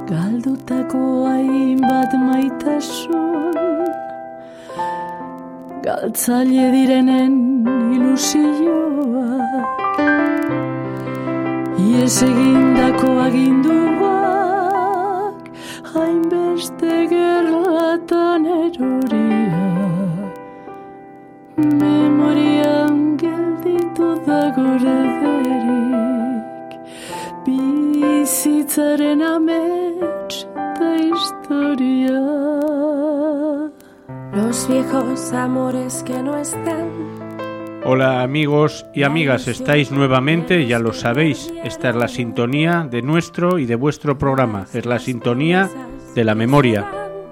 Galdutako hainbat maitasun, galtzaile direnen ilusioak, ies egindako aginduak, hainbeste gerlatan eroriak, memorian gelditu da gorederik, bizitzaren amets da historia. Los viejos amores que no están. Hola amigos y amigas, estáis nuevamente, ya lo sabéis, esta es la sintonía de nuestro y de vuestro programa, es la sintonía de la memoria.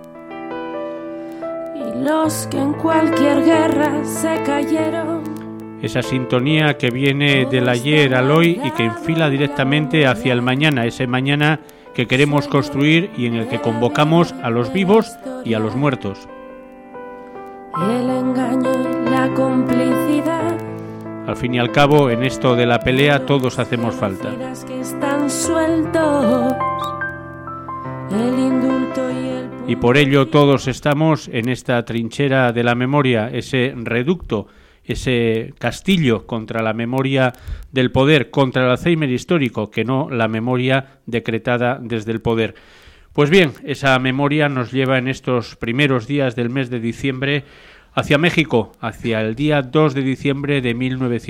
Y los que en cualquier guerra se cayeron. Esa sintonía que viene del ayer al hoy y que enfila directamente hacia el mañana, ese mañana que queremos construir y en el que convocamos a los vivos y a los muertos. El engaño y la complicidad. Al fin y al cabo, en esto de la pelea todos hacemos falta. Que están sueltos, el indulto y por ello todos estamos en esta trinchera de la memoria, ese reducto, ese castillo contra la memoria del poder, contra el Alzheimer histórico, que no la memoria decretada desde el poder. Pues bien, esa memoria nos lleva en estos primeros días del mes de diciembre hacia México, hacia el día 2 de diciembre de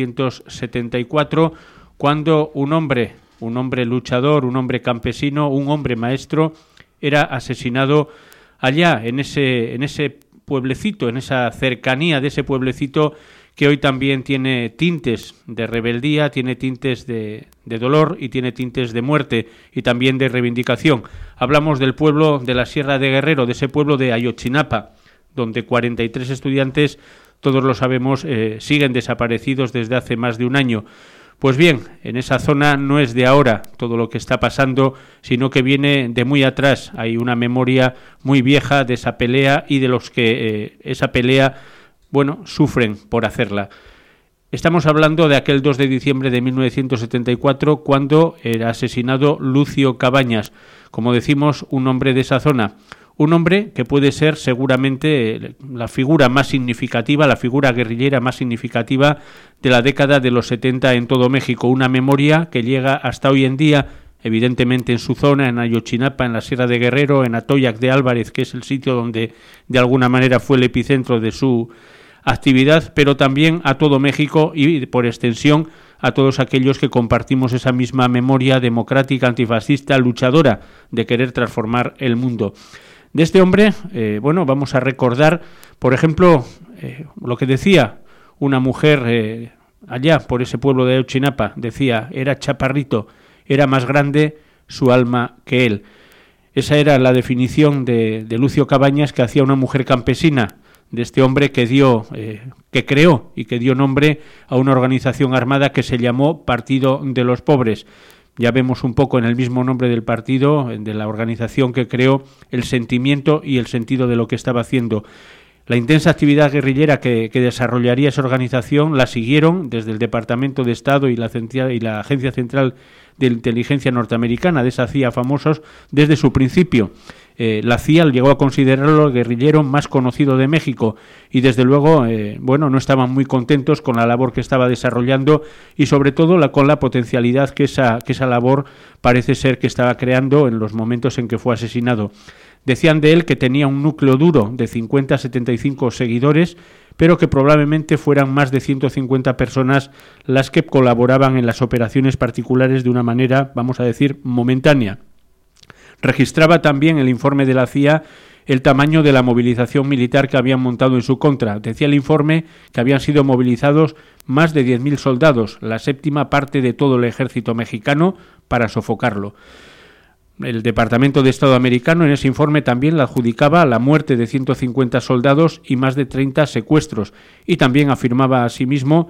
1974, cuando un hombre luchador, un hombre campesino, un hombre maestro, era asesinado allá, en ese pueblecito, en esa cercanía de ese pueblecito que hoy también tiene tintes de rebeldía, tiene tintes de dolor y tiene tintes de muerte y también de reivindicación. Hablamos del pueblo de la Sierra de Guerrero, de ese pueblo de Ayotzinapa, donde 43 estudiantes, todos lo sabemos, siguen desaparecidos desde hace más de un año. Pues bien, en esa zona no es de ahora todo lo que está pasando, sino que viene de muy atrás. Hay una memoria muy vieja de esa pelea y de los que esa pelea sufren por hacerla. Estamos hablando de aquel 2 de diciembre de 1974, cuando era asesinado Lucio Cabañas, como decimos, un hombre de esa zona. Un hombre que puede ser seguramente la figura más significativa, la figura guerrillera más significativa de la década de los 70 en todo México. Una memoria que llega hasta hoy en día, evidentemente en su zona, en Ayotzinapa, en la Sierra de Guerrero, en Atoyac de Álvarez, que es el sitio donde de alguna manera fue el epicentro de su actividad, pero también a todo México y por extensión a todos aquellos que compartimos esa misma memoria democrática, antifascista, luchadora de querer transformar el mundo. De este hombre, vamos a recordar, por ejemplo, lo que decía una mujer allá por ese pueblo de Ayotzinapa, decía, era chaparrito, era más grande su alma que él. Esa era la definición de Lucio Cabañas que hacía una mujer campesina, de este hombre que creó y que dio nombre a una organización armada que se llamó Partido de los Pobres. Ya vemos un poco en el mismo nombre del partido, de la organización que creó, el sentimiento y el sentido de lo que estaba haciendo. La intensa actividad guerrillera que desarrollaría esa organización la siguieron desde el Departamento de Estado y la Agencia Central de Inteligencia Norteamericana, de esa CIA famosos, desde su principio. La CIA llegó a considerarlo el guerrillero más conocido de México y desde luego no estaban muy contentos con la labor que estaba desarrollando y sobre todo con la potencialidad que esa labor parece ser que estaba creando en los momentos en que fue asesinado. Decían de él que tenía un núcleo duro de 50 a 75 seguidores, pero que probablemente fueran más de 150 personas las que colaboraban en las operaciones particulares de una manera, vamos a decir, momentánea. Registraba también el informe de la CIA el tamaño de la movilización militar que habían montado en su contra. Decía el informe que habían sido movilizados más de 10.000 soldados, la séptima parte de todo el ejército mexicano, para sofocarlo. El Departamento de Estado americano en ese informe también le adjudicaba la muerte de 150 soldados y más de 30 secuestros, y también afirmaba asimismo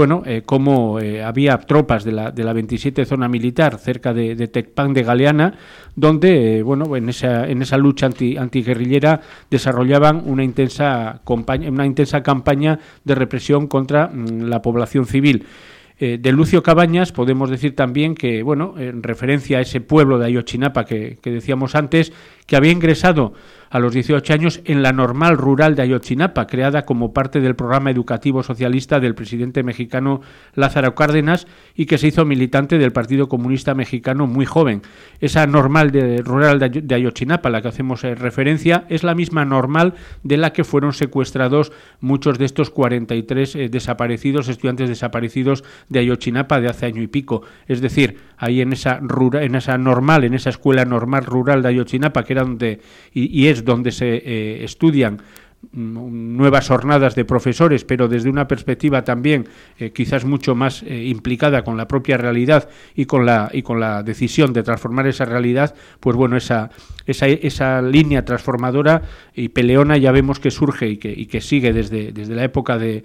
cómo había tropas de la 27 zona militar cerca de Tecpan de Galeana, donde en esa lucha antiguerrillera desarrollaban una intensa campaña de represión contra la población civil. De Lucio Cabañas podemos decir también que, bueno, en referencia a ese pueblo de Ayotzinapa que decíamos antes, que había ingresado a los 18 años en la Normal Rural de Ayotzinapa, creada como parte del programa educativo socialista del presidente mexicano Lázaro Cárdenas, y que se hizo militante del Partido Comunista Mexicano muy joven. Esa Normal Rural de Ayotzinapa, a la que hacemos referencia, es la misma Normal de la que fueron secuestrados muchos de estos 43 estudiantes desaparecidos de Ayotzinapa de hace año y pico. Es decir, ahí en esa escuela normal rural de Ayotzinapa, que era donde y es donde se estudian nuevas jornadas de profesores, pero desde una perspectiva también quizás mucho más implicada con la propia realidad y con la decisión de transformar esa realidad, pues bueno, esa línea transformadora y peleona ya vemos que surge y que sigue desde la época de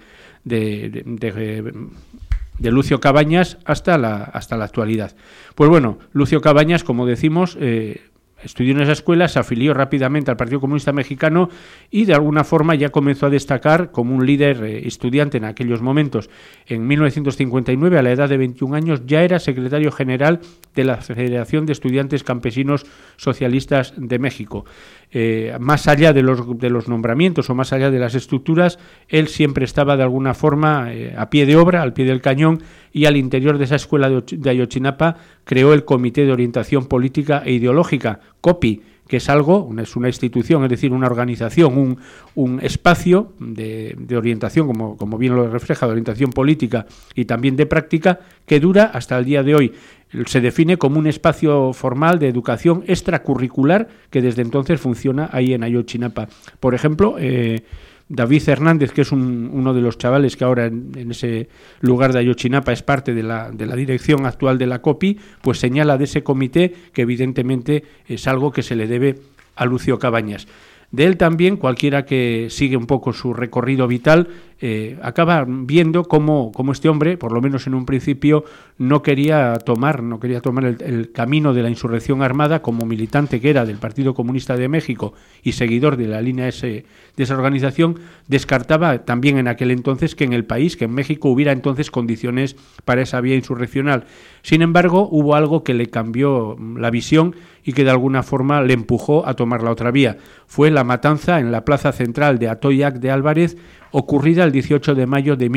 Lucio Cabañas hasta la actualidad. Pues bueno, Lucio Cabañas, como decimos, estudió en esa escuela, se afilió rápidamente al Partido Comunista Mexicano y de alguna forma ya comenzó a destacar como un líder estudiante en aquellos momentos. En 1959, a la edad de 21 años, ya era secretario general de la Federación de Estudiantes Campesinos Socialistas de México. Más allá de los nombramientos o más allá de las estructuras, él siempre estaba de alguna forma a pie de obra, al pie del cañón, y al interior de esa escuela de Ayotzinapa creó el Comité de Orientación Política e Ideológica, COPI, que es es una institución, es decir, una organización, un espacio de orientación, como bien lo refleja, de orientación política y también de práctica, que dura hasta el día de hoy. Se define como un espacio formal de educación extracurricular que desde entonces funciona ahí en Ayotzinapa. Por ejemplo, David Hernández, que es uno de los chavales que ahora en ese lugar de Ayotzinapa es parte de la dirección actual de la COPI, pues señala de ese comité que evidentemente es algo que se le debe a Lucio Cabañas. De él también, cualquiera que sigue un poco su recorrido vital, acaba viendo cómo este hombre, por lo menos en un principio, no quería tomar el camino de la insurrección armada como militante que era del Partido Comunista de México y seguidor de la línea de esa organización. Descartaba también en aquel entonces que en el país, que en México hubiera entonces condiciones para esa vía insurreccional. Sin embargo, hubo algo que le cambió la visión y que de alguna forma le empujó a tomar la otra vía. Fue la matanza en la plaza central de Atoyac de Álvarez, ocurrida el 18 de mayo de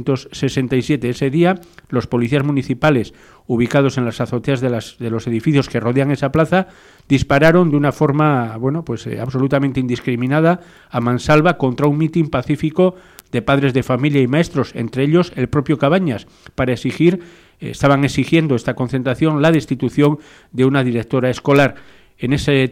1967. Ese día, los policías municipales, ubicados en las azoteas de los edificios que rodean esa plaza, dispararon de una forma absolutamente indiscriminada a mansalva contra un mitin pacífico de padres de familia y maestros, entre ellos el propio Cabañas, para estaban exigiendo esta concentración la destitución de una directora escolar. En esa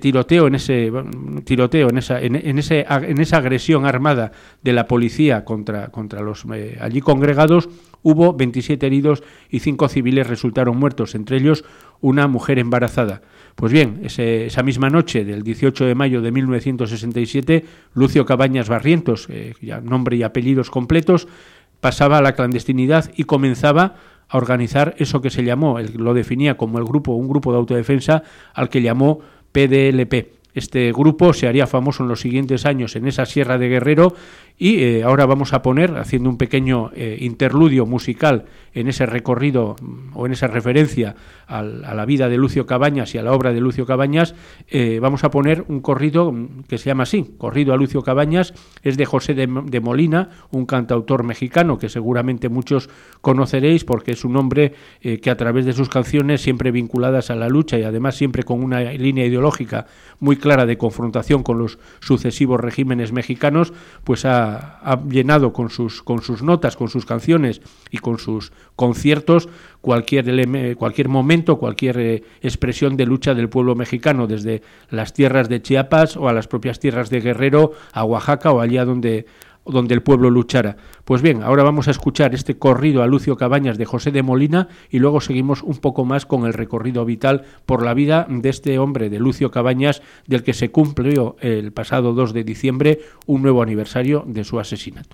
agresión armada de la policía contra los allí congregados, hubo 27 heridos y 5 civiles resultaron muertos, entre ellos una mujer embarazada. Pues bien, esa misma noche del 18 de mayo de 1967, Lucio Cabañas Barrientos, ya nombre y apellidos completos, pasaba a la clandestinidad y comenzaba a organizar eso que se llamó, lo definía como un grupo de autodefensa al que llamó PDLP. Este grupo se haría famoso en los siguientes años en esa Sierra de Guerrero y ahora vamos a poner, haciendo un pequeño interludio musical en ese recorrido o en esa referencia a la vida de Lucio Cabañas y a la obra de Lucio Cabañas, vamos a poner un corrido que se llama así, Corrido a Lucio Cabañas. Es de José de Molina, un cantautor mexicano que seguramente muchos conoceréis porque es un hombre que a través de sus canciones, siempre vinculadas a la lucha y además siempre con una línea ideológica muy clara de confrontación con los sucesivos regímenes mexicanos, pues ha llenado con sus notas, con sus canciones y con sus conciertos cualquier momento, cualquier expresión de lucha del pueblo mexicano, desde las tierras de Chiapas o a las propias tierras de Guerrero, a Oaxaca o allá donde el pueblo luchara. Pues bien, ahora vamos a escuchar este corrido a Lucio Cabañas de José de Molina y luego seguimos un poco más con el recorrido vital por la vida de este hombre, de Lucio Cabañas, del que se cumplió el pasado 2 de diciembre un nuevo aniversario de su asesinato.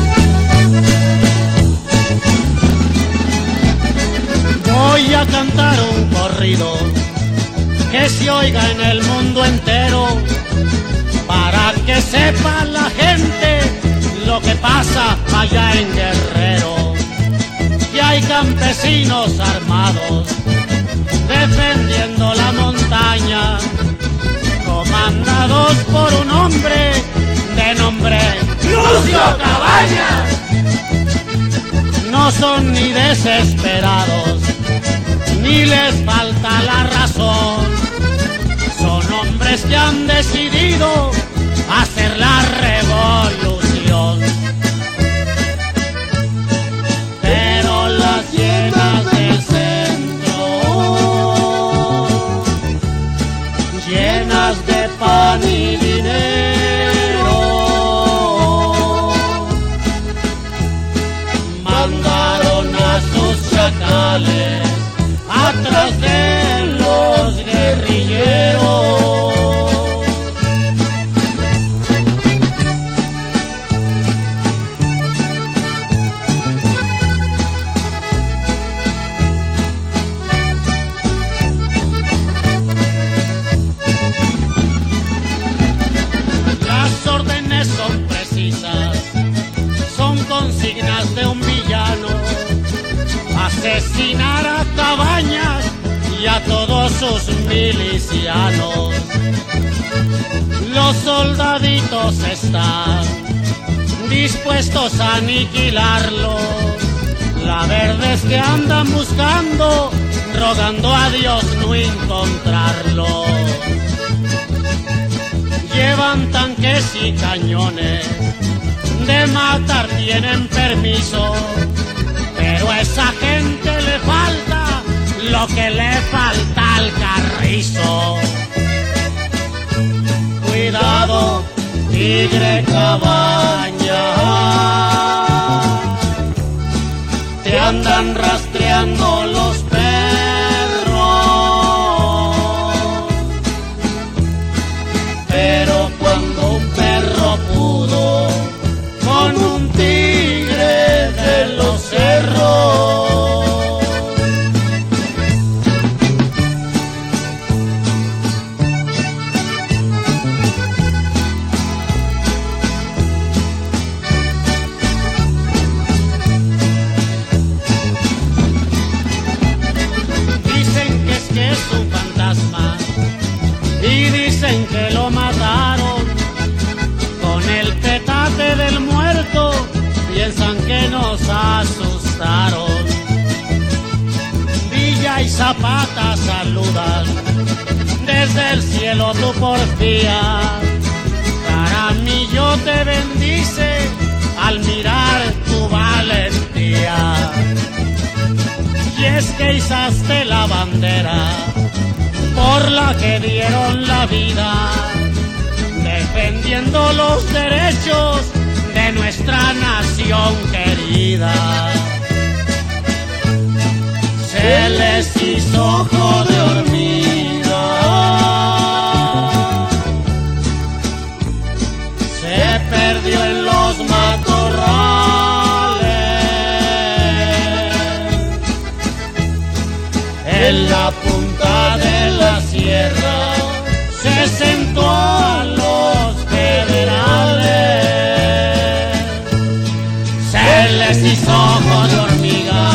Voy a cantar oiga en el mundo entero, para que sepa la gente lo que pasa allá en Guerrero, que hay campesinos armados defendiendo la montaña, comandados por un hombre de nombre Lucio Cabañas. No son ni desesperados, ni les falta la razón. Son hombres que han decidido hacer la revolución. Pero las llenas del centro, llenas de pan y dinero, mandaron a sus chacales atrás de los guerrilleros. Las órdenes son precisas, son consignas de un villano: asesinar a Cabañas y a todos sus milicianos. Los soldaditos están dispuestos a aniquilarlos. La verdad es que andan buscando, rogando a Dios no encontrarlos. Llevan tanques y cañones, de matar tienen permiso, pero a esa gente le falta lo que le falta al carrizo. Cuidado, tigre Cabañas, te andan rastreando los perros. Pero cuando un perro pudo con un tigre de los cerros, es un fantasma y dicen que lo mataron con el petate del muerto, piensan que nos asustaron. Villa y Zapata saludan desde el cielo tu porfía, Jaramillo te bendice al mirar tu valentía. Y es que izaste la bandera por la que dieron la vida, defendiendo los derechos de nuestra nación querida. Se les hizo ojo de hormiga, se perdió en los matorrales, en la punta de la sierra se sentó a los federales. Se les hizo ojo de hormiga,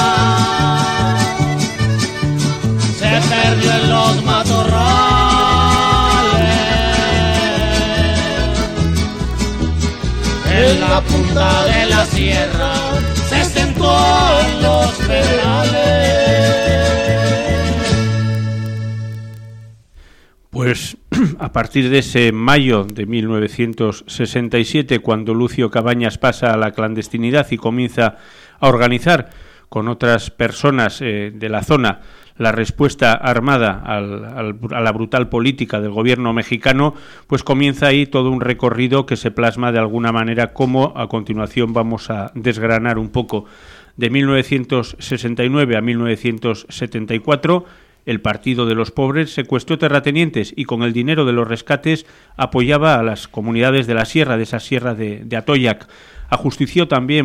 se perdió en los matorrales, en la punta de la sierra se sentó a los federales. Pues a partir de ese mayo de 1967, cuando Lucio Cabañas pasa a la clandestinidad y comienza a organizar con otras personas de la zona la respuesta armada a la brutal política del gobierno mexicano, pues comienza ahí todo un recorrido que se plasma de alguna manera, como a continuación vamos a desgranar un poco. De 1969 a 1974, el Partido de los Pobres secuestró terratenientes y con el dinero de los rescates apoyaba a las comunidades de la sierra, de esa sierra de Atoyac. Ajustició también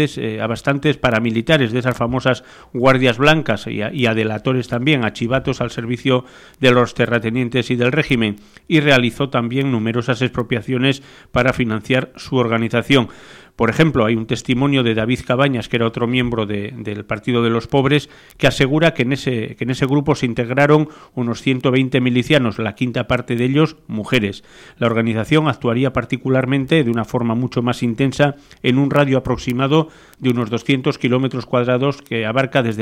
a bastantes paramilitares de esas famosas guardias blancas y a delatores también, a chivatos al servicio de los terratenientes y del régimen, y realizó también numerosas expropiaciones para financiar su organización. Por ejemplo, hay un testimonio de David Cabañas, que era otro miembro del Partido de los Pobres, que asegura que en ese grupo se integraron unos 120 milicianos, la quinta parte de ellos mujeres. La organización actuaría particularmente de una forma mucho más intensa en un radio aproximado de unos 200 kilómetros cuadrados que abarca desde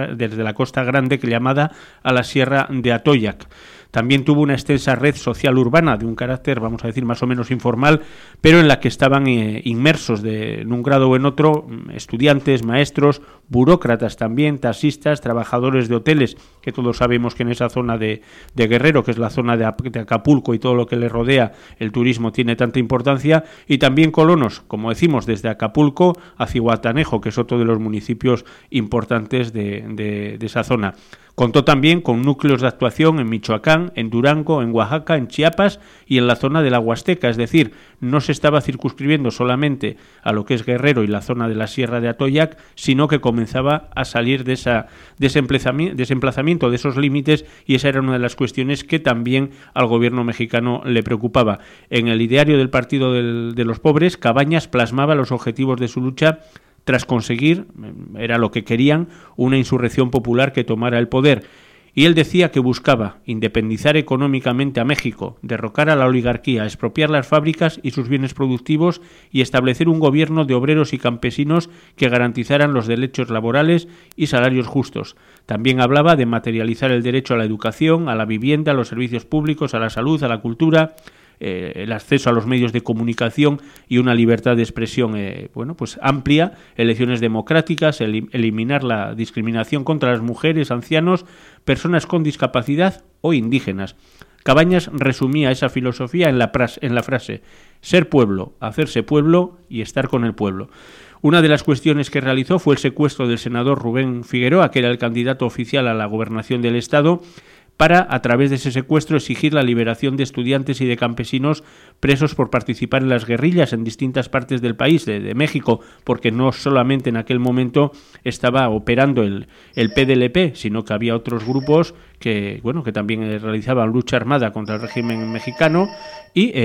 la Costa Grande, llamada a la Sierra de Atoyac. También tuvo una extensa red social urbana de un carácter, vamos a decir, más o menos informal, pero en la que estaban inmersos en un grado o en otro estudiantes, maestros, burócratas también, taxistas, trabajadores de hoteles, que todos sabemos que en esa zona de Guerrero, que es la zona de Acapulco y todo lo que le rodea, el turismo tiene tanta importancia, y también colonos, como decimos, desde Acapulco a Zihuatanejo, que es otro de los municipios importantes de esa zona. Contó también con núcleos de actuación en Michoacán, en Durango, en Oaxaca, en Chiapas y en la zona de la Huasteca, es decir, no se estaba circunscribiendo solamente a lo que es Guerrero y la zona de la Sierra de Atoyac, sino que comenzaba a salir de ese emplazamiento, de esos límites, y esa era una de las cuestiones que también al gobierno mexicano le preocupaba. En el ideario del Partido de los Pobres, Cabañas plasmaba los objetivos de su lucha tras conseguir, era lo que querían, una insurrección popular que tomara el poder. Y él decía que buscaba independizar económicamente a México, derrocar a la oligarquía, expropiar las fábricas y sus bienes productivos y establecer un gobierno de obreros y campesinos que garantizaran los derechos laborales y salarios justos. También hablaba de materializar el derecho a la educación, a la vivienda, a los servicios públicos, a la salud, a la cultura, el acceso a los medios de comunicación y una libertad de expresión pues amplia, elecciones democráticas, eliminar la discriminación contra las mujeres, ancianos, personas con discapacidad o indígenas. Cabañas resumía esa filosofía en la frase: ser pueblo, hacerse pueblo y estar con el pueblo. Una de las cuestiones que realizó fue el secuestro del senador Rubén Figueroa, que era el candidato oficial a la gobernación del Estado, para, a través de ese secuestro, exigir la liberación de estudiantes y de campesinos presos por participar en las guerrillas en distintas partes del país, de México, porque no solamente en aquel momento estaba operando el PDLP, sino que había otros grupos que también realizaban lucha armada contra el régimen mexicano y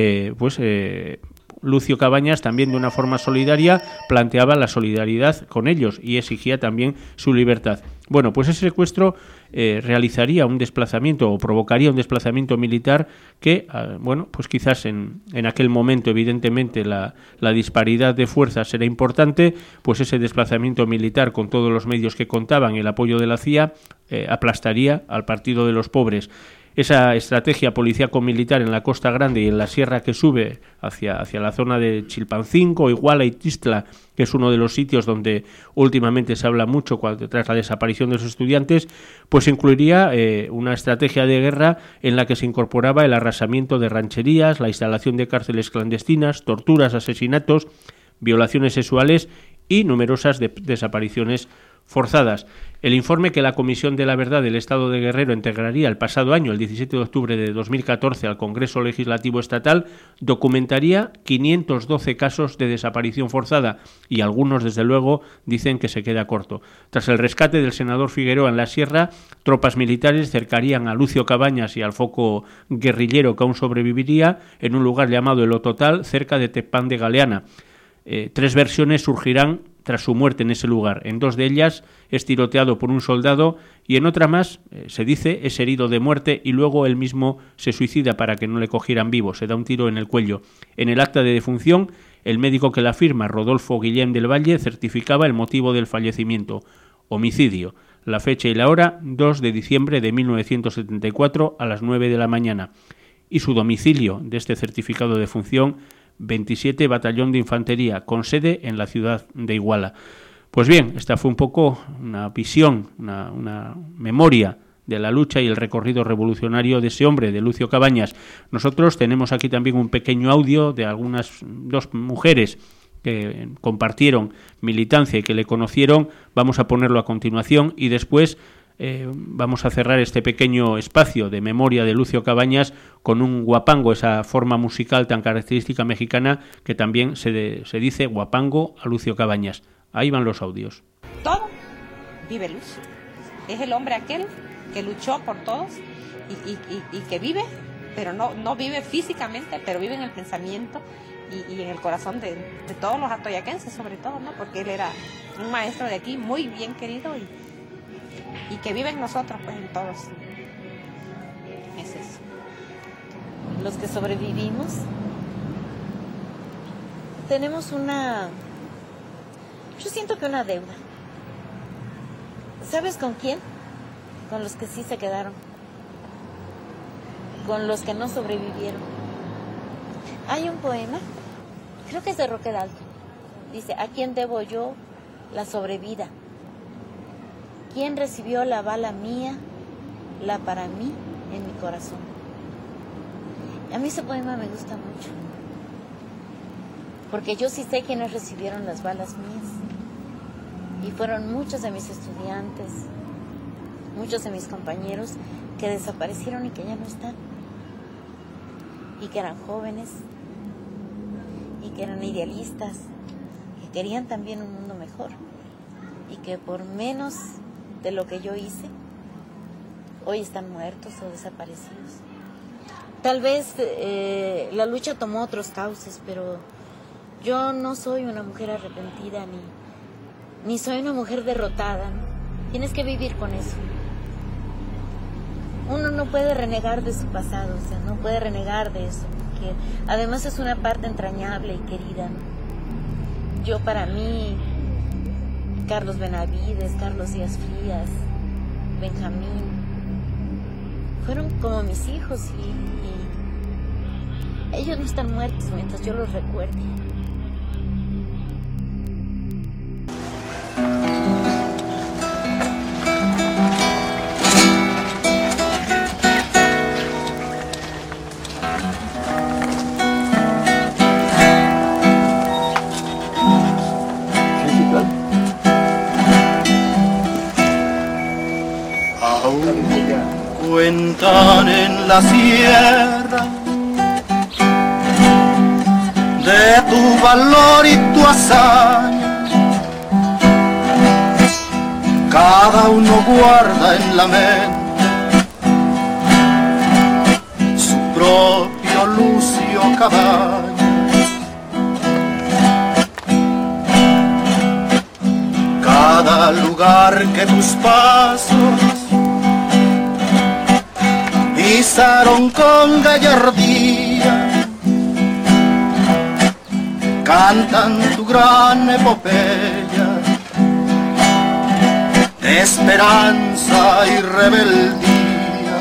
Lucio Cabañas también de una forma solidaria planteaba la solidaridad con ellos y exigía también su libertad. Bueno, pues ese secuestro realizaría un desplazamiento o provocaría un desplazamiento militar que, pues quizás en aquel momento evidentemente la disparidad de fuerzas era importante, pues ese desplazamiento militar con todos los medios que contaban y el apoyo de la CIA aplastaría al Partido de los Pobres. Esa estrategia policíaco-militar en la Costa Grande y en la sierra que sube hacia la zona de Chilpancingo, Iguala y Tistla, que es uno de los sitios donde últimamente se habla mucho tras la desaparición de los estudiantes, pues incluiría una estrategia de guerra en la que se incorporaba el arrasamiento de rancherías, la instalación de cárceles clandestinas, torturas, asesinatos, violaciones sexuales y numerosas desapariciones forzadas. El informe que la Comisión de la Verdad del Estado de Guerrero integraría el pasado año, el 17 de octubre de 2014, al Congreso Legislativo Estatal, documentaría 512 casos de desaparición forzada y algunos, desde luego, dicen que se queda corto. Tras el rescate del senador Figueroa en la sierra, tropas militares cercarían a Lucio Cabañas y al foco guerrillero que aún sobreviviría en un lugar llamado El Ototal, cerca de Tepán de Galeana. 3 versiones surgirán tras su muerte en ese lugar. En 2 de ellas es tiroteado por un soldado y en otra más, se dice, es herido de muerte y luego él mismo se suicida para que no le cogieran vivo, se da un tiro en el cuello. En el acta de defunción, el médico que la firma, Rodolfo Guillén del Valle, certificaba el motivo del fallecimiento: homicidio. La fecha y la hora, 2 de diciembre de 1974 a las 9 de la mañana. Y su domicilio de este certificado de defunción, 27 Batallón de Infantería, con sede en la ciudad de Iguala. Pues bien, esta fue un poco una visión, una memoria de la lucha y el recorrido revolucionario de ese hombre, de Lucio Cabañas. Nosotros tenemos aquí también un pequeño audio de 2 mujeres que compartieron militancia y que le conocieron. Vamos a ponerlo a continuación y después vamos a cerrar este pequeño espacio de memoria de Lucio Cabañas con un guapango, esa forma musical tan característica mexicana que también se dice guapango a Lucio Cabañas. Ahí van los audios. Todo vive Lucio. Es el hombre aquel que luchó por todos y que vive, pero no vive físicamente, pero vive en el pensamiento y en el corazón de todos los atoyaquenses, sobre todo, ¿no? Porque él era un maestro de aquí muy bien querido y que vive en nosotros, pues, en todos. Es eso. Los que sobrevivimos tenemos yo siento que una deuda. ¿Sabes con quién? Con los que sí se quedaron, con los que no sobrevivieron. Hay un poema, creo que es de Roque Dalton, dice: ¿a quién debo yo la sobrevida? ¿Quién recibió la bala mía, la para mí en mi corazón? A mí ese poema me gusta mucho, porque yo sí sé quiénes recibieron las balas mías, y fueron muchos de mis estudiantes, muchos de mis compañeros que desaparecieron y que ya no están, y que eran jóvenes, y que eran idealistas, que querían también un mundo mejor, y que por menos de lo que yo hice, hoy están muertos o desaparecidos. Tal vez la lucha tomó otros cauces, pero yo no soy una mujer arrepentida, ni soy una mujer derrotada, ¿no? Tienes que vivir con eso. Uno no puede renegar de su pasado, o sea, no puede renegar de eso, porque además es una parte entrañable y querida, ¿no? Yo, para mí, Carlos Benavides, Carlos Díaz Frías, Benjamín, fueron como mis hijos y ellos no están muertos mientras yo los recuerde. Cuentan en la sierra de tu valor y tu hazaña, cada uno guarda en la mente su propio Lucio Cabañas. Cada lugar que tus pasos pisaron con gallardía, cantan tu gran epopeya de esperanza y rebeldía.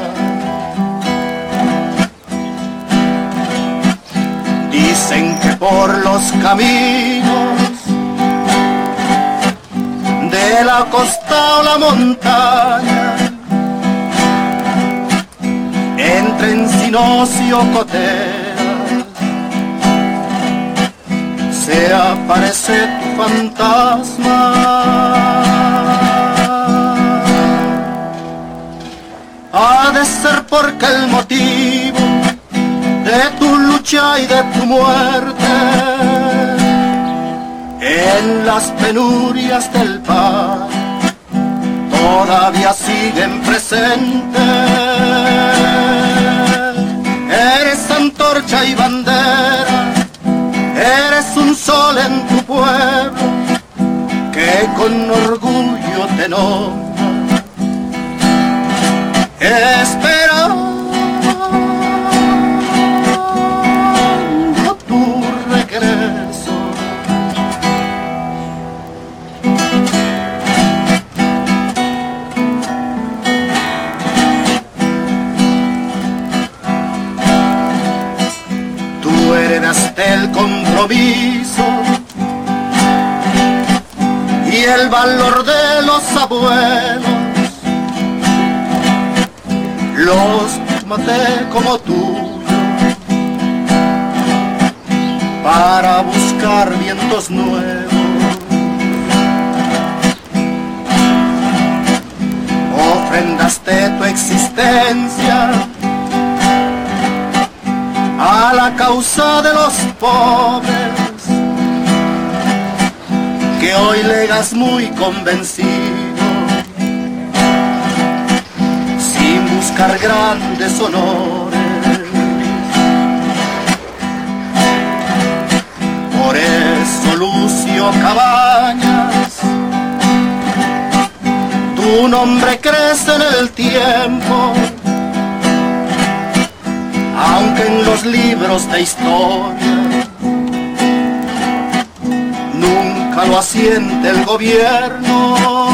Dicen que por los caminos de la costa o la montaña, entre encinos y ocoteras, se aparece tu fantasma. Ha de ser porque el motivo de tu lucha y de tu muerte en las penurias del pan todavía siguen presentes. Eres antorcha y bandera, eres un sol en tu pueblo que con orgullo te nombra, esperando tu regreso. Tú heredaste el compromiso y el valor de los abuelos. Los maté como tú para buscar vientos nuevos, existencia, a la causa de los pobres, que hoy legas muy convencido, sin buscar grandes honores. Por eso, Lucio Cabañas, tu nombre crece en el tiempo, aunque en los libros de historia nunca lo asiente el gobierno.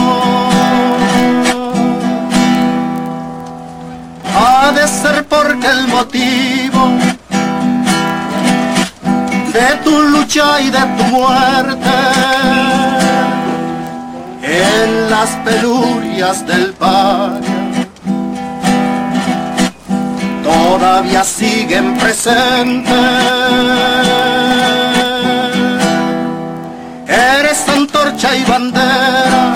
Ha de ser porque el motivo de tu lucha y de tu muerte en las penurias del paria todavía siguen presentes. Eres antorcha y bandera,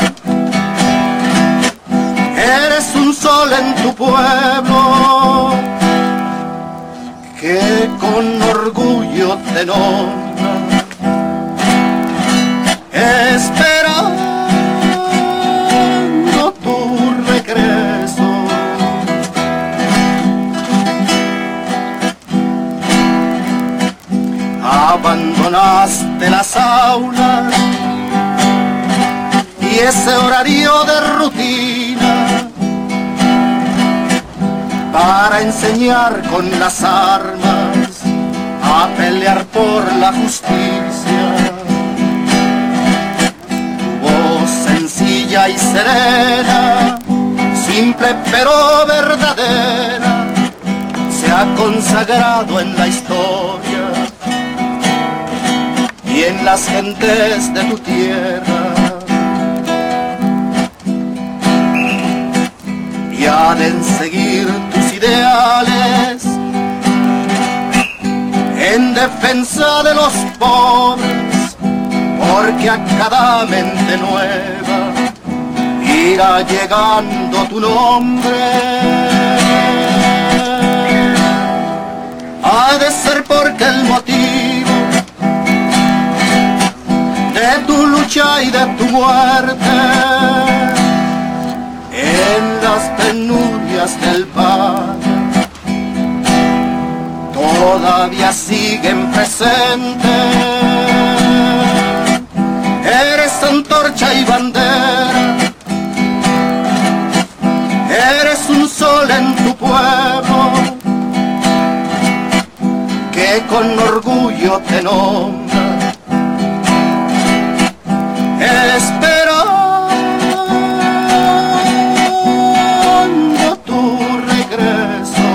eres un sol en tu pueblo, que con orgullo te nombra, esperando tu regreso. Abandonaste las aulas y ese horario de rutina para enseñar con las armas a pelear por la justicia. Tu voz sencilla y serena, simple pero verdadera, se ha consagrado en la historia y en las gentes de tu tierra. Y ha de seguir tus ideales en defensa de los pobres, porque a cada mente nueva irá llegando tu nombre. Ha de ser porque el motivo de tu lucha y de tu muerte en las penurias del Padre todavía siguen presentes. Eres antorcha y bandera, eres un sol en tu pueblo, que con orgullo te nombra, esperando tu regreso.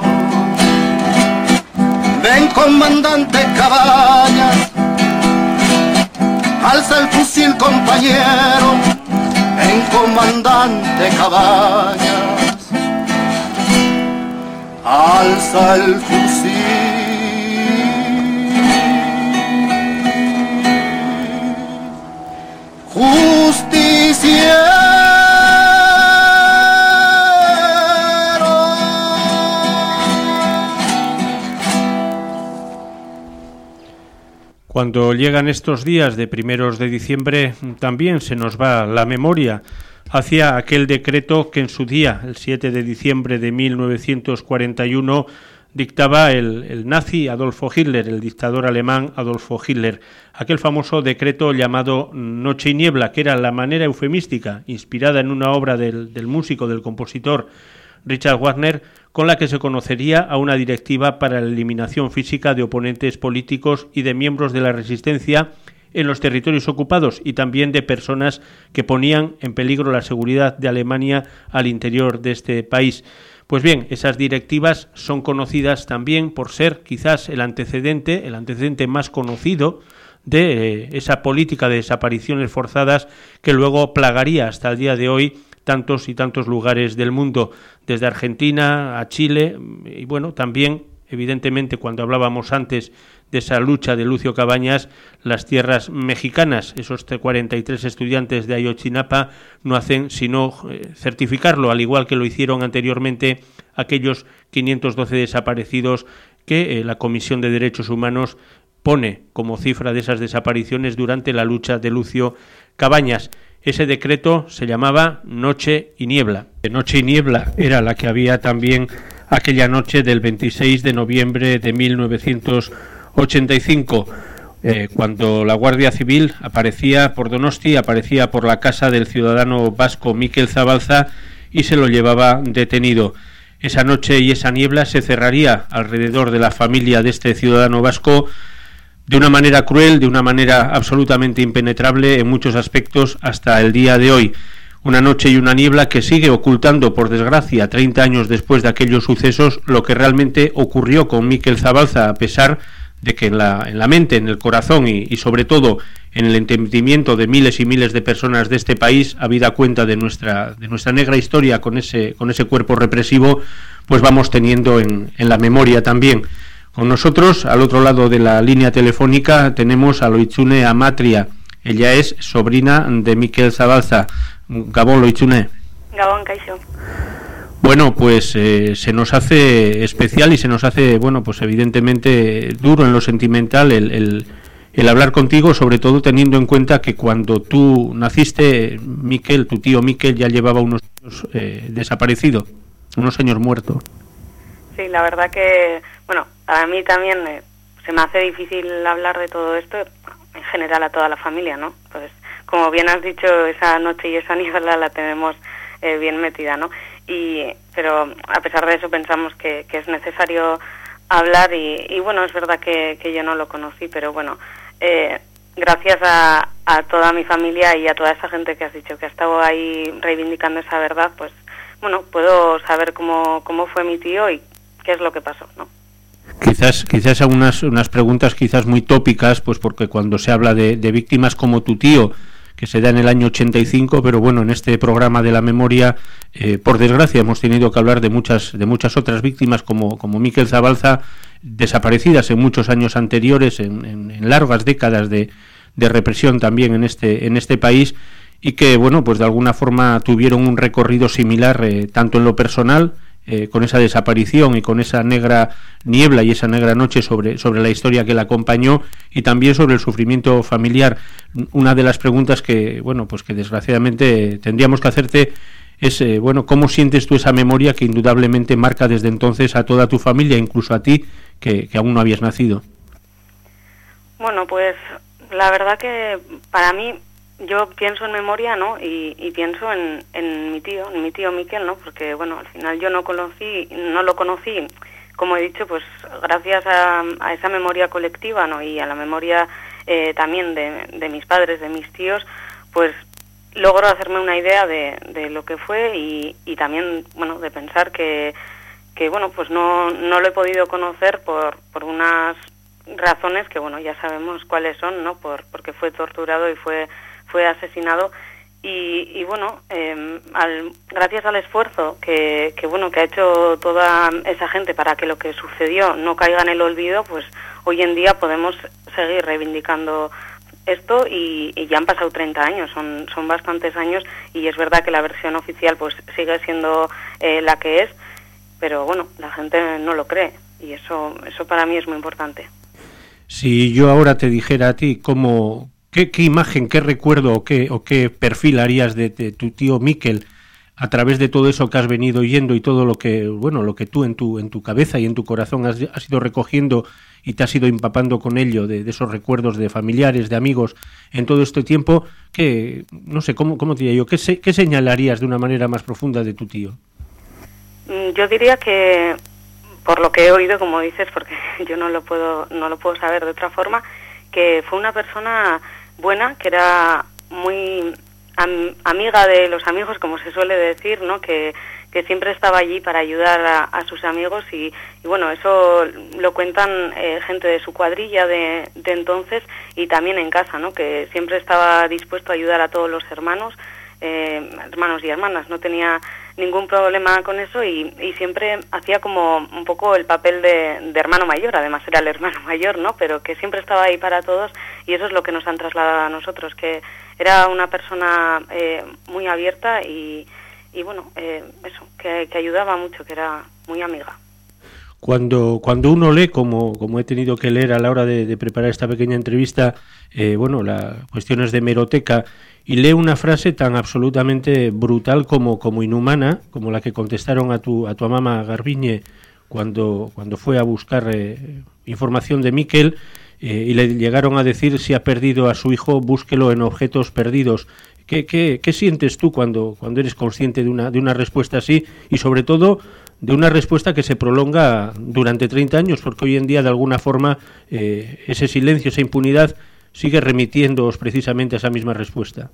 Ven, comandante Cabañas, alza el fusil, compañero. Ven, comandante Cabañas, alza el fusil. Justiciero. Cuando llegan estos días de 1 de diciembre, también se nos va la memoria hacia aquel decreto que en su día, el 7 de diciembre de 1941, dictaba el nazi Adolfo Hitler, el dictador alemán Adolfo Hitler. Aquel famoso decreto llamado Noche y Niebla, que era la manera eufemística, inspirada en una obra del músico, del compositor Richard Wagner, con la que se conocería a una directiva para la eliminación física de oponentes políticos y de miembros de la resistencia en los territorios ocupados y también de personas que ponían en peligro la seguridad de Alemania al interior de este país. Pues bien, esas directivas son conocidas también por ser quizás el antecedente más conocido de esa política de desapariciones forzadas que luego plagaría hasta el día de hoy tantos y tantos lugares del mundo, desde Argentina a Chile y bueno, también evidentemente, cuando hablábamos antes de esa lucha de Lucio Cabañas, las tierras mexicanas, esos 43 estudiantes de Ayotzinapa, no hacen sino certificarlo, al igual que lo hicieron anteriormente aquellos 512 desaparecidos que la Comisión de Derechos Humanos pone como cifra de esas desapariciones durante la lucha de Lucio Cabañas. Ese decreto se llamaba Noche y Niebla. Noche y Niebla era la que había también aquella noche del 26 de noviembre de 1985, cuando la Guardia Civil aparecía por Donosti, aparecía por la casa del ciudadano vasco Mikel Zabalza y se lo llevaba detenido. Esa noche y esa niebla se cerraría alrededor de la familia de este ciudadano vasco de una manera cruel, de una manera absolutamente impenetrable en muchos aspectos hasta el día de hoy. Una noche y una niebla que sigue ocultando, por desgracia, 30 años después de aquellos sucesos, lo que realmente ocurrió con Mikel Zabalza, a pesar de que en la mente, en el corazón y sobre todo en el entendimiento de miles y miles de personas de este país, habida cuenta de nuestra negra historia con ese cuerpo represivo, pues vamos teniendo en la memoria también. Con nosotros, al otro lado de la línea telefónica, tenemos a Loitzune Amatria. Ella es sobrina de Mikel Zabalza. Gabón, Loitzune. Gabón, kaixo. Bueno, pues se nos hace especial y se nos hace, bueno, pues evidentemente duro en lo sentimental el hablar contigo, sobre todo teniendo en cuenta que cuando tú naciste, Mikel, tu tío Mikel, ya llevaba unos años desaparecido, unos años muerto. Sí, la verdad que, bueno, a mí también se me hace difícil hablar de todo esto, en general a toda la familia, ¿no? Pues, como bien has dicho, esa noche y esa niebla la tenemos bien metida, ¿no? Pero a pesar de eso pensamos que es necesario hablar y bueno, es verdad que yo no lo conocí, pero bueno, gracias a toda mi familia y a toda esa gente que has dicho que ha estado ahí reivindicando esa verdad, pues bueno, puedo saber cómo fue mi tío y qué es lo que pasó, ¿no? Quizás unas preguntas quizás muy tópicas, pues porque cuando se habla de víctimas como tu tío, que se da en el año 85, pero bueno, en este programa de la memoria, por desgracia, hemos tenido que hablar de muchas otras víctimas como Mikel Zabalza, desaparecidas en muchos años anteriores, en largas décadas de represión también en este país, y que, bueno, pues de alguna forma tuvieron un recorrido similar, tanto en lo personal, con esa desaparición y con esa negra niebla y esa negra noche sobre la historia que la acompañó, y también sobre el sufrimiento familiar. Una de las preguntas que, bueno, pues que desgraciadamente tendríamos que hacerte es, bueno, ¿cómo sientes tú esa memoria que indudablemente marca desde entonces a toda tu familia, incluso a ti, que aún no habías nacido? Bueno, pues la verdad que para mí, yo pienso en memoria, ¿no? Y pienso en mi tío Mikel, ¿no? Porque, bueno, al final yo no lo conocí, como he dicho, pues gracias a esa memoria colectiva, ¿no? Y a la memoria también de mis padres, de mis tíos, pues logro hacerme una idea de lo que fue y también, bueno, de pensar que bueno, pues no lo he podido conocer por unas razones que, bueno, ya sabemos cuáles son, ¿no? Porque fue torturado y fue asesinado y bueno, gracias al esfuerzo que ha hecho toda esa gente para que lo que sucedió no caiga en el olvido, pues hoy en día podemos seguir reivindicando esto y ya han pasado 30 años, son bastantes años, y es verdad que la versión oficial pues sigue siendo la que es, pero bueno, la gente no lo cree y eso para mí es muy importante. Si yo ahora te dijera a ti ¿Qué imagen, qué recuerdo o qué perfil harías de tu tío Mikel a través de todo eso que has venido oyendo y todo lo que tú en tu cabeza y en tu corazón has ido recogiendo y te has ido empapando con ello de esos recuerdos de familiares, de amigos en todo este tiempo? Que no sé, ¿cómo te diría yo? ¿Qué señalarías de una manera más profunda de tu tío? Yo diría que, por lo que he oído, como dices, porque yo no lo puedo saber de otra forma, que fue una persona buena, que era muy amiga de los amigos, como se suele decir, ¿no? Que siempre estaba allí para ayudar a sus amigos y bueno, eso lo cuentan gente de su cuadrilla de entonces y también en casa, ¿no? Que siempre estaba dispuesto a ayudar a todos los hermanos y hermanas, no tenía ningún problema con eso y siempre hacía como un poco el papel de hermano mayor, además era el hermano mayor, ¿no? Pero que siempre estaba ahí para todos y eso es lo que nos han trasladado a nosotros, que era una persona muy abierta y bueno, eso, que ayudaba mucho, que era muy amiga. Cuando uno lee, como he tenido que leer a la hora de preparar esta pequeña entrevista, las cuestiones de hemeroteca, y lee una frase tan absolutamente brutal como inhumana, como la que contestaron a tu mamá Garbiñe cuando fue a buscar información de Miquel, y le llegaron a decir: si ha perdido a su hijo, búsquelo en objetos perdidos. ¿Qué sientes tú cuando eres consciente de una respuesta así, y sobre todo de una respuesta que se prolonga durante 30 años, porque hoy en día de alguna forma ese silencio, esa impunidad sigue remitiéndoos precisamente a esa misma respuesta?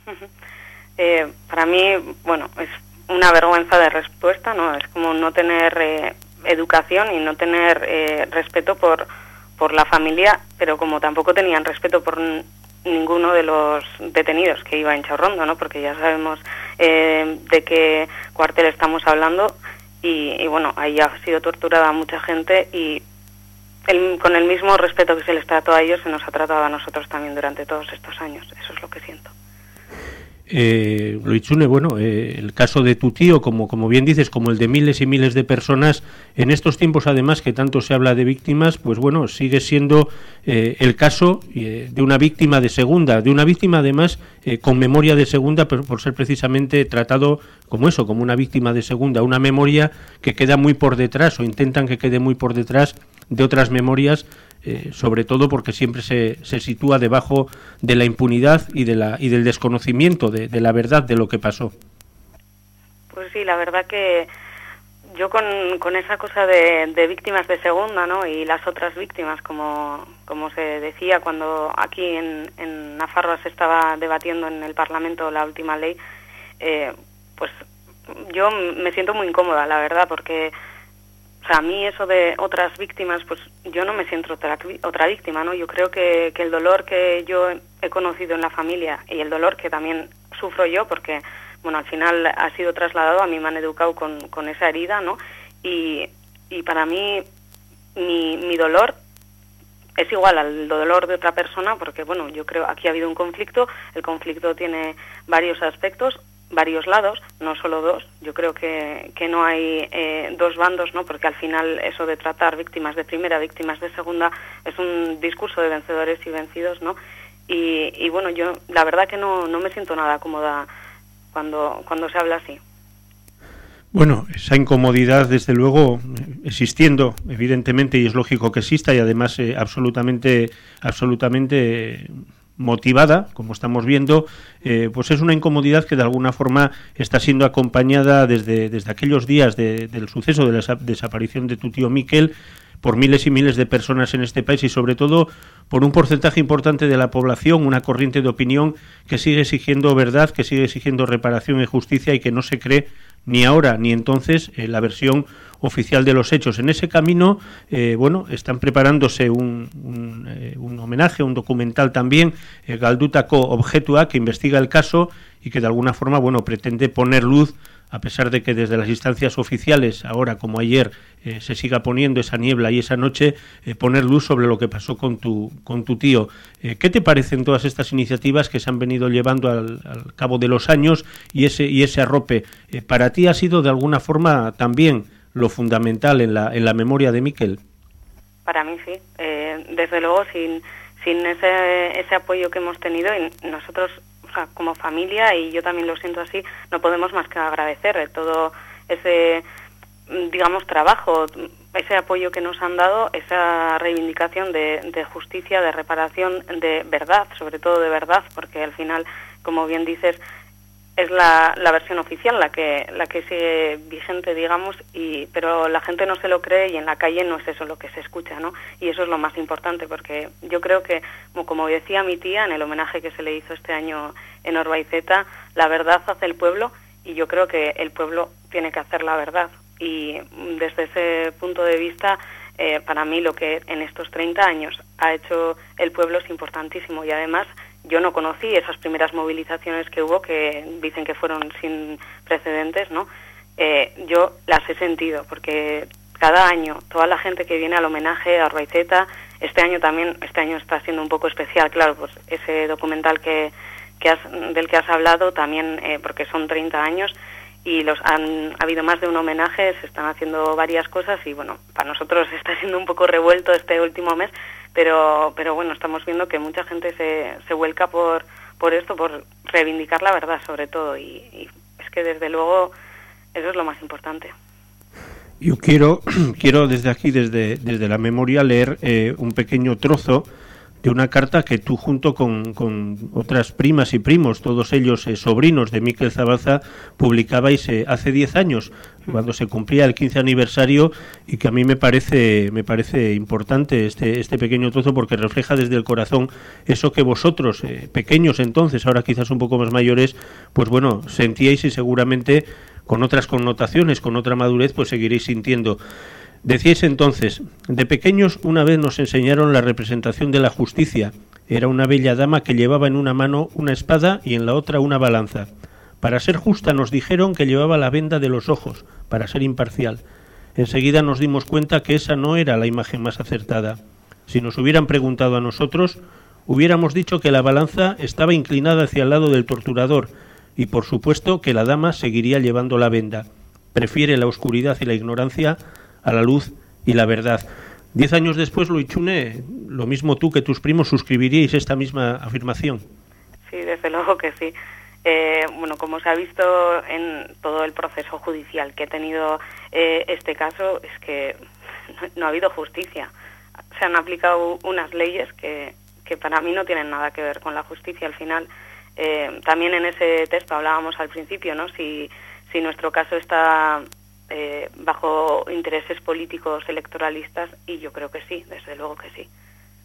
Para mí, bueno, es una vergüenza de respuesta, ¿no? Es como no tener educación y no tener respeto por la familia, pero como tampoco tenían respeto por ninguno de los detenidos que iba en Chorrondo, ¿no? Porque ya sabemos de qué cuartel estamos hablando. Y bueno, ahí ha sido torturada mucha gente y con el mismo respeto que se les trató a ellos, se nos ha tratado a nosotros también durante todos estos años. Eso es lo que siento. Loitzune, el caso de tu tío, como bien dices, como el de miles y miles de personas, en estos tiempos además que tanto se habla de víctimas, pues bueno, sigue siendo el caso de una víctima de segunda, de una víctima además con memoria de segunda, por ser precisamente tratado como eso, como una víctima de segunda, una memoria que queda muy por detrás, o intentan que quede muy por detrás de otras memorias, sobre todo porque siempre se sitúa debajo de la impunidad y del desconocimiento de la verdad de lo que pasó. Pues sí, la verdad que yo con esa cosa de víctimas de segunda, ¿no? Y las otras víctimas, como se decía cuando aquí en Nafarroa se estaba debatiendo en el Parlamento la última ley, pues yo me siento muy incómoda, la verdad, porque o sea, a mí eso de otras víctimas, pues yo no me siento otra víctima, ¿no? Yo creo que el dolor que yo he conocido en la familia y el dolor que también sufro yo, porque, bueno, al final ha sido trasladado, a mí me han educado con esa herida, ¿no? Y para mí mi dolor es igual al dolor de otra persona, porque, bueno, yo creo aquí ha habido un conflicto, el conflicto tiene varios aspectos, varios lados, no solo dos. Yo creo que no hay dos bandos, ¿no? Porque al final eso de tratar víctimas de primera, víctimas de segunda, es un discurso de vencedores y vencidos, ¿no? Y bueno, yo la verdad que no me siento nada cómoda cuando se habla así. Bueno, esa incomodidad desde luego existiendo, evidentemente, y es lógico que exista, y además absolutamente motivada, como estamos viendo, pues es una incomodidad que de alguna forma está siendo acompañada desde aquellos días del suceso de la desaparición de tu tío Miquel, por miles y miles de personas en este país, y sobre todo por un porcentaje importante de la población, una corriente de opinión que sigue exigiendo verdad, que sigue exigiendo reparación y justicia, y que no se cree ni ahora ni entonces la versión oficial de los hechos. En ese camino, están preparándose un homenaje, un documental también, Galdutako Objektua, que investiga el caso y que de alguna forma, pretende poner luz, a pesar de que desde las instancias oficiales, ahora como ayer, se siga poniendo esa niebla y esa noche, poner luz sobre lo que pasó con tu tío. ¿Qué te parecen todas estas iniciativas que se han venido llevando al cabo de los años y ese arrope? ¿Para ti ha sido de alguna forma también lo fundamental en la memoria de Miquel? Para mí sí. Desde luego, sin ese apoyo que hemos tenido, y nosotros, o sea, como familia, y yo también lo siento así, no podemos más que agradecer todo ese, digamos, trabajo, ese apoyo que nos han dado, esa reivindicación de justicia, de reparación, de verdad, sobre todo de verdad, porque al final, como bien dices, es la versión oficial la que sigue vigente, digamos, pero la gente no se lo cree, y en la calle no es eso lo que se escucha, ¿no? Y eso es lo más importante, porque yo creo que, como decía mi tía en el homenaje que se le hizo este año en Orbaizeta, la verdad hace el pueblo, y yo creo que el pueblo tiene que hacer la verdad. Y desde ese punto de vista, para mí lo que en estos 30 años ha hecho el pueblo es importantísimo, y además yo no conocí esas primeras movilizaciones que hubo, que dicen que fueron sin precedentes, ¿no? yo las he sentido, porque cada año toda la gente que viene al homenaje a Orbaizeta, este año está siendo un poco especial, claro, pues ese documental del que has hablado también, porque son 30 años y ha habido más de un homenaje, se están haciendo varias cosas y bueno, para nosotros está siendo un poco revuelto este último mes, pero bueno, estamos viendo que mucha gente se vuelca por esto, por reivindicar la verdad sobre todo, y es que desde luego eso es lo más importante. Yo quiero desde aquí, desde la memoria, leer un pequeño trozo de una carta que tú, junto con otras primas y primos, todos ellos sobrinos de Miquel Zabalza, publicabais hace 10 años, cuando se cumplía el 15 aniversario, y que a mí me parece importante este pequeño trozo, porque refleja desde el corazón eso que vosotros, pequeños entonces, ahora quizás un poco más mayores, pues bueno, sentíais, y seguramente con otras connotaciones, con otra madurez, pues seguiréis sintiendo. Decíais entonces: de pequeños una vez nos enseñaron la representación de la justicia. Era una bella dama que llevaba en una mano una espada y en la otra una balanza. Para ser justa nos dijeron que llevaba la venda de los ojos, para ser imparcial. Enseguida nos dimos cuenta que esa no era la imagen más acertada. Si nos hubieran preguntado a nosotros, hubiéramos dicho que la balanza estaba inclinada hacia el lado del torturador, y por supuesto que la dama seguiría llevando la venda. Prefiere la oscuridad y la ignorancia a la luz y la verdad. 10 años después, Loichune, lo mismo tú que tus primos, suscribiríais esta misma afirmación. Sí, desde luego que sí. Bueno, como se ha visto en todo el proceso judicial que ha tenido este caso, es que no ha habido justicia. Se han aplicado unas leyes que para mí no tienen nada que ver con la justicia al final. También en ese texto hablábamos al principio, ¿no? Si nuestro caso está bajo intereses políticos electoralistas, y yo creo que sí, desde luego que sí.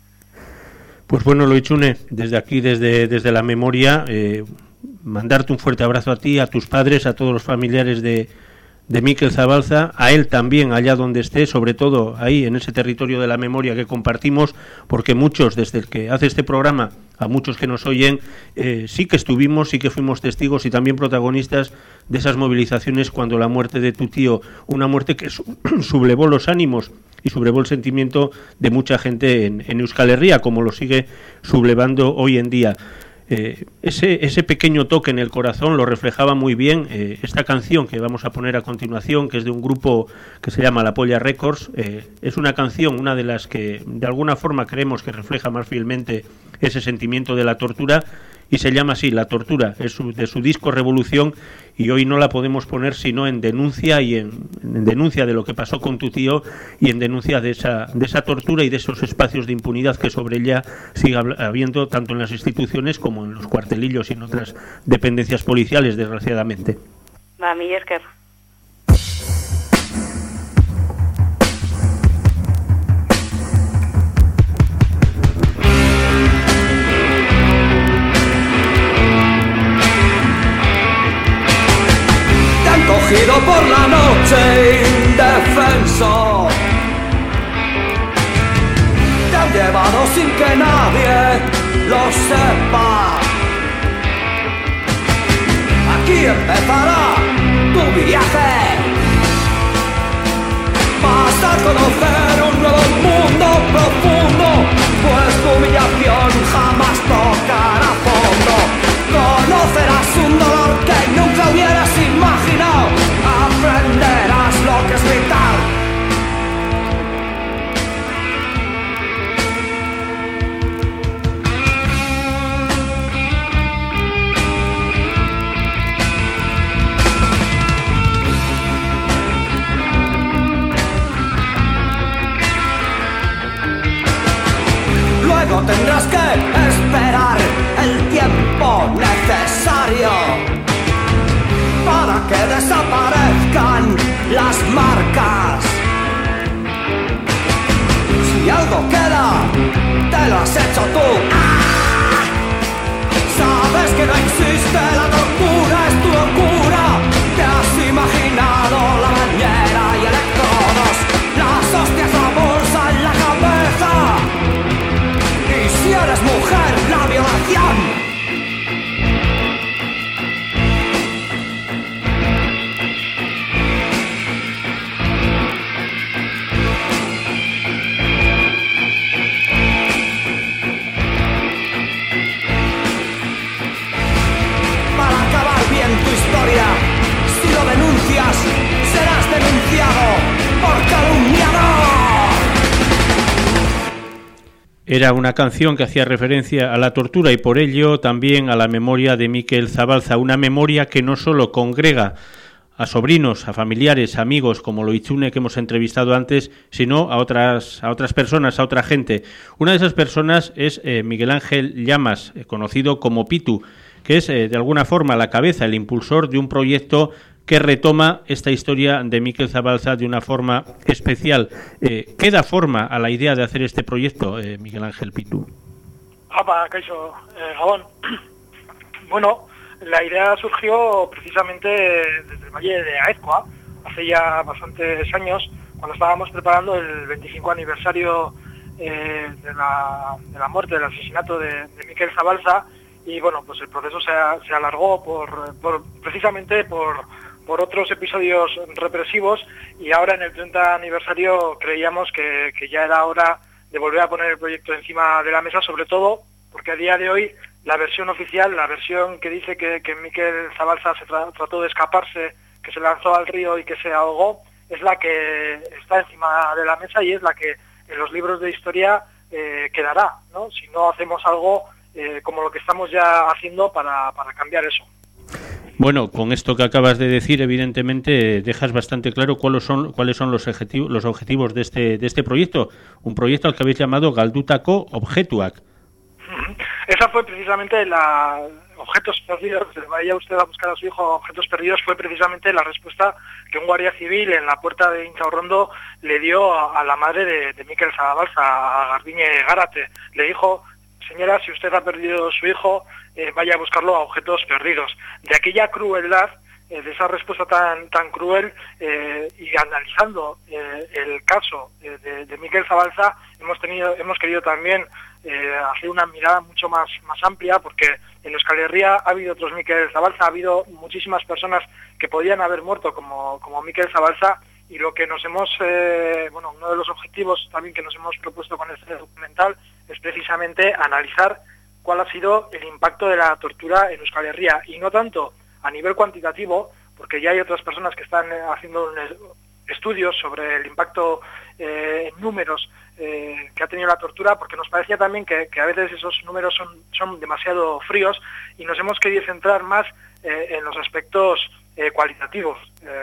Pues bueno, Loichune, desde aquí, desde la memoria, mandarte un fuerte abrazo a ti, a tus padres, a todos los familiares de Miquel Zabalza, a él también, allá donde esté, sobre todo ahí en ese territorio de la memoria que compartimos, porque muchos, desde el que hace este programa, a muchos que nos oyen, sí que estuvimos, sí que fuimos testigos y también protagonistas de esas movilizaciones cuando la muerte de tu tío, una muerte que sublevó los ánimos y sublevó el sentimiento de mucha gente en Euskal Herria, como lo sigue sublevando hoy en día. Ese pequeño toque en el corazón lo reflejaba muy bien esta canción que vamos a poner a continuación, que es de un grupo que se llama La Polla Records. Es una canción, una de las que de alguna forma creemos que refleja más fielmente ese sentimiento de la tortura, y se llama así, La Tortura. Es de su disco Revolución, y hoy no la podemos poner sino en denuncia, y en denuncia de lo que pasó con tu tío, y en denuncia de esa tortura y de esos espacios de impunidad que sobre ella sigue habiendo, tanto en las instituciones como en los cuartelillos y en otras dependencias policiales, desgraciadamente. Va, mi esker. Cogido por la noche, indefenso, te han llevado sin que nadie lo sepa. Aquí empezará tu viaje, vas a conocer un nuevo mundo profundo, pues tu humillación jamás tocará fondo. Conocerás un dolor que nunca hubieras imaginado, aprenderás lo que es gritar. Luego tendrás que esperar el tiempo necesario para que desaparezcan las marcas. Si algo queda, te lo has hecho tú. ¡Ah! Sabes que no existe la tortura, es tu locura. Te has imaginado la bañera y electrodos, las hostias, la bolsa en la cabeza. Y si eres mujer, la violación. Era una canción que hacía referencia a la tortura y por ello también a la memoria de Miquel Zabalza, una memoria que no solo congrega a sobrinos, a familiares, a amigos, como Loitzune que hemos entrevistado antes, sino a otras personas, a otra gente. Una de esas personas es Miguel Ángel Llamas, conocido como Pitu, que es de alguna forma la cabeza, el impulsor de un proyecto que retoma esta historia de Miquel Zabalza de una forma especial. ¿Qué da forma a la idea de hacer este proyecto, Miguel Ángel Pitu? Kaixo, Gabón. Bueno, la idea surgió precisamente desde el Valle de Aezkoa, hace ya bastantes años, cuando estábamos preparando el 25 aniversario de la muerte, del asesinato de Miquel Zabalza, y bueno, pues el proceso se alargó precisamente por otros episodios represivos, y ahora en el 30 aniversario creíamos que ya era hora de volver a poner el proyecto encima de la mesa, sobre todo porque a día de hoy la versión oficial, la versión que dice que Miquel Zabalza se trató de escaparse, que se lanzó al río y que se ahogó, es la que está encima de la mesa y es la que en los libros de historia quedará, ¿no? Si no hacemos algo como lo que estamos ya haciendo para cambiar eso. Bueno, con esto que acabas de decir, evidentemente dejas bastante claro cuáles son los objetivos de este proyecto, un proyecto al que habéis llamado Galdutako Objetuak. Esa fue precisamente Objetos Perdidos, vaya usted a buscar a su hijo Objetos Perdidos, fue precisamente la respuesta que un guardia civil en la puerta de Inchaurrondo le dio a la madre de Miquel Zabalza, a Garbiñe Gárate. Le dijo: señora, si usted ha perdido a su hijo, vaya a buscarlo a Objetos Perdidos. De aquella crueldad, de esa respuesta tan cruel, y analizando el caso de Miquel Zabalza, hemos querido también hacer una mirada mucho más amplia, porque en Euskal Herria ha habido otros Miquel Zabalza, ha habido muchísimas personas que podían haber muerto como Miquel Zabalza, y lo que nos hemos, uno de los objetivos también que nos hemos propuesto con este documental es precisamente analizar cuál ha sido el impacto de la tortura en Euskal Herria, y no tanto a nivel cuantitativo, porque ya hay otras personas que están haciendo estudios sobre el impacto en números que ha tenido la tortura, porque nos parecía también que a veces esos números son demasiado fríos, y nos hemos querido centrar más en los aspectos cualitativos,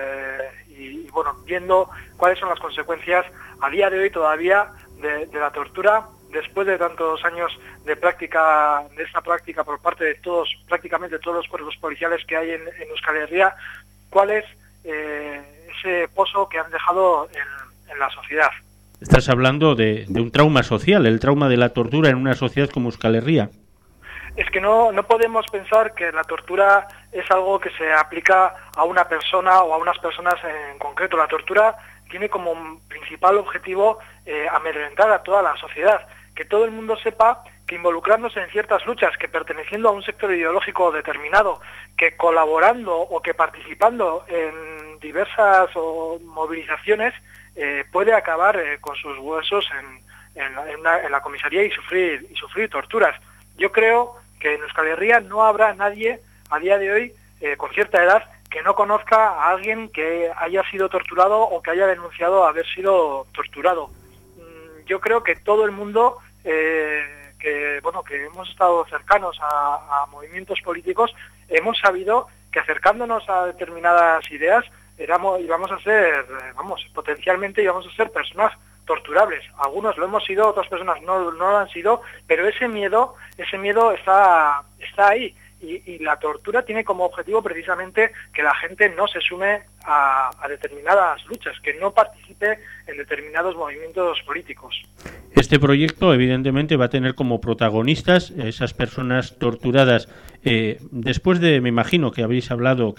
y bueno, viendo cuáles son las consecuencias a día de hoy todavía de la tortura, después de tantos años de esta práctica por parte de prácticamente todos los cuerpos policiales que hay en Euskal Herria, cuál es ese pozo que han dejado en la sociedad. Estás hablando de un trauma social, el trauma de la tortura en una sociedad como Euskal Herria. Es que no podemos pensar que la tortura es algo que se aplica a una persona o a unas personas en concreto. La tortura tiene como principal objetivo amedrentar a toda la sociedad, que todo el mundo sepa que involucrándose en ciertas luchas, que perteneciendo a un sector ideológico determinado, que colaborando o que participando en diversas movilizaciones, puede acabar con sus huesos en la comisaría y sufrir torturas. Yo creo que en Euskal Herria no habrá nadie a día de hoy con cierta edad que no conozca a alguien que haya sido torturado o que haya denunciado haber sido torturado. Yo creo que todo el mundo que hemos estado cercanos a movimientos políticos, hemos sabido que acercándonos a determinadas ideas íbamos a ser, potencialmente íbamos a ser personas torturables. Algunos lo hemos sido, otras personas no lo han sido, pero ese miedo está ahí. Y la tortura tiene como objetivo precisamente que la gente no se sume a determinadas luchas, que no participe en determinados movimientos políticos. Este proyecto evidentemente va a tener como protagonistas esas personas torturadas. Después de, me imagino que habéis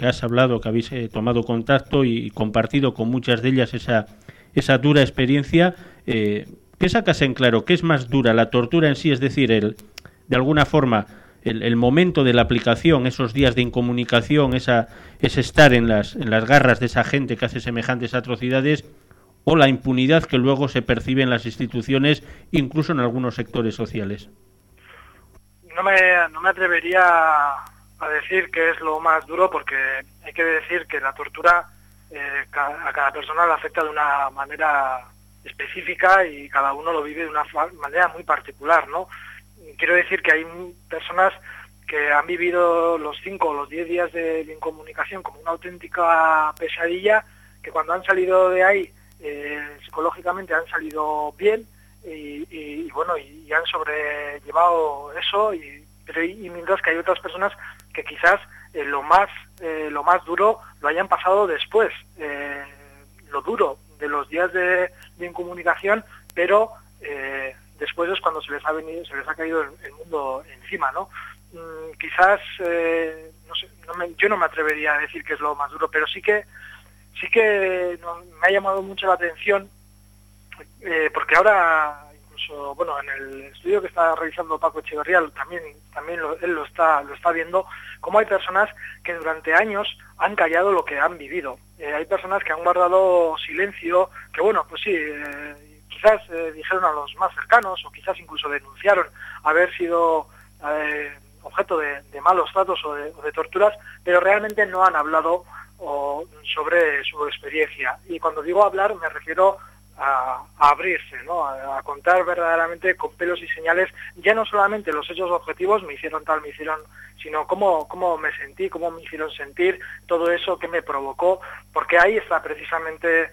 tomado contacto y compartido con muchas de ellas esa dura experiencia, ¿qué sacas en claro? ¿Qué es más dura, la tortura en sí? Es decir, de alguna forma, el momento de la aplicación, esos días de incomunicación, ese estar en las garras de esa gente que hace semejantes atrocidades, o la impunidad que luego se percibe en las instituciones, incluso en algunos sectores sociales. No me atrevería a decir que es lo más duro, porque hay que decir que la tortura a cada persona la afecta de una manera específica y cada uno lo vive de una manera muy particular, ¿no? Quiero decir que hay personas que han vivido los 5 o los 10 días de incomunicación como una auténtica pesadilla, que cuando han salido de ahí psicológicamente han salido bien y bueno, y han sobrellevado eso, y mientras que hay otras personas que quizás lo más duro lo hayan pasado después, lo duro de los días de incomunicación, pero después es cuando se les ha caído el mundo encima, ¿no? Quizás no sé, yo no me atrevería a decir que es lo más duro, pero sí que me ha llamado mucho la atención, porque ahora incluso, bueno, en el estudio que está realizando Paco Echeverría también él lo está viendo, cómo hay personas que durante años han callado lo que han vivido. Hay personas que han guardado silencio, que bueno, pues sí, quizás dijeron a los más cercanos, o quizás incluso denunciaron haber sido objeto de malos tratos o de torturas, pero realmente no han hablado sobre su experiencia. Y cuando digo hablar me refiero a abrirse, ¿no? A contar verdaderamente con pelos y señales, ya no solamente los hechos objetivos, me hicieron tal, sino cómo me sentí, cómo me hicieron sentir, todo eso que me provocó, porque ahí está precisamente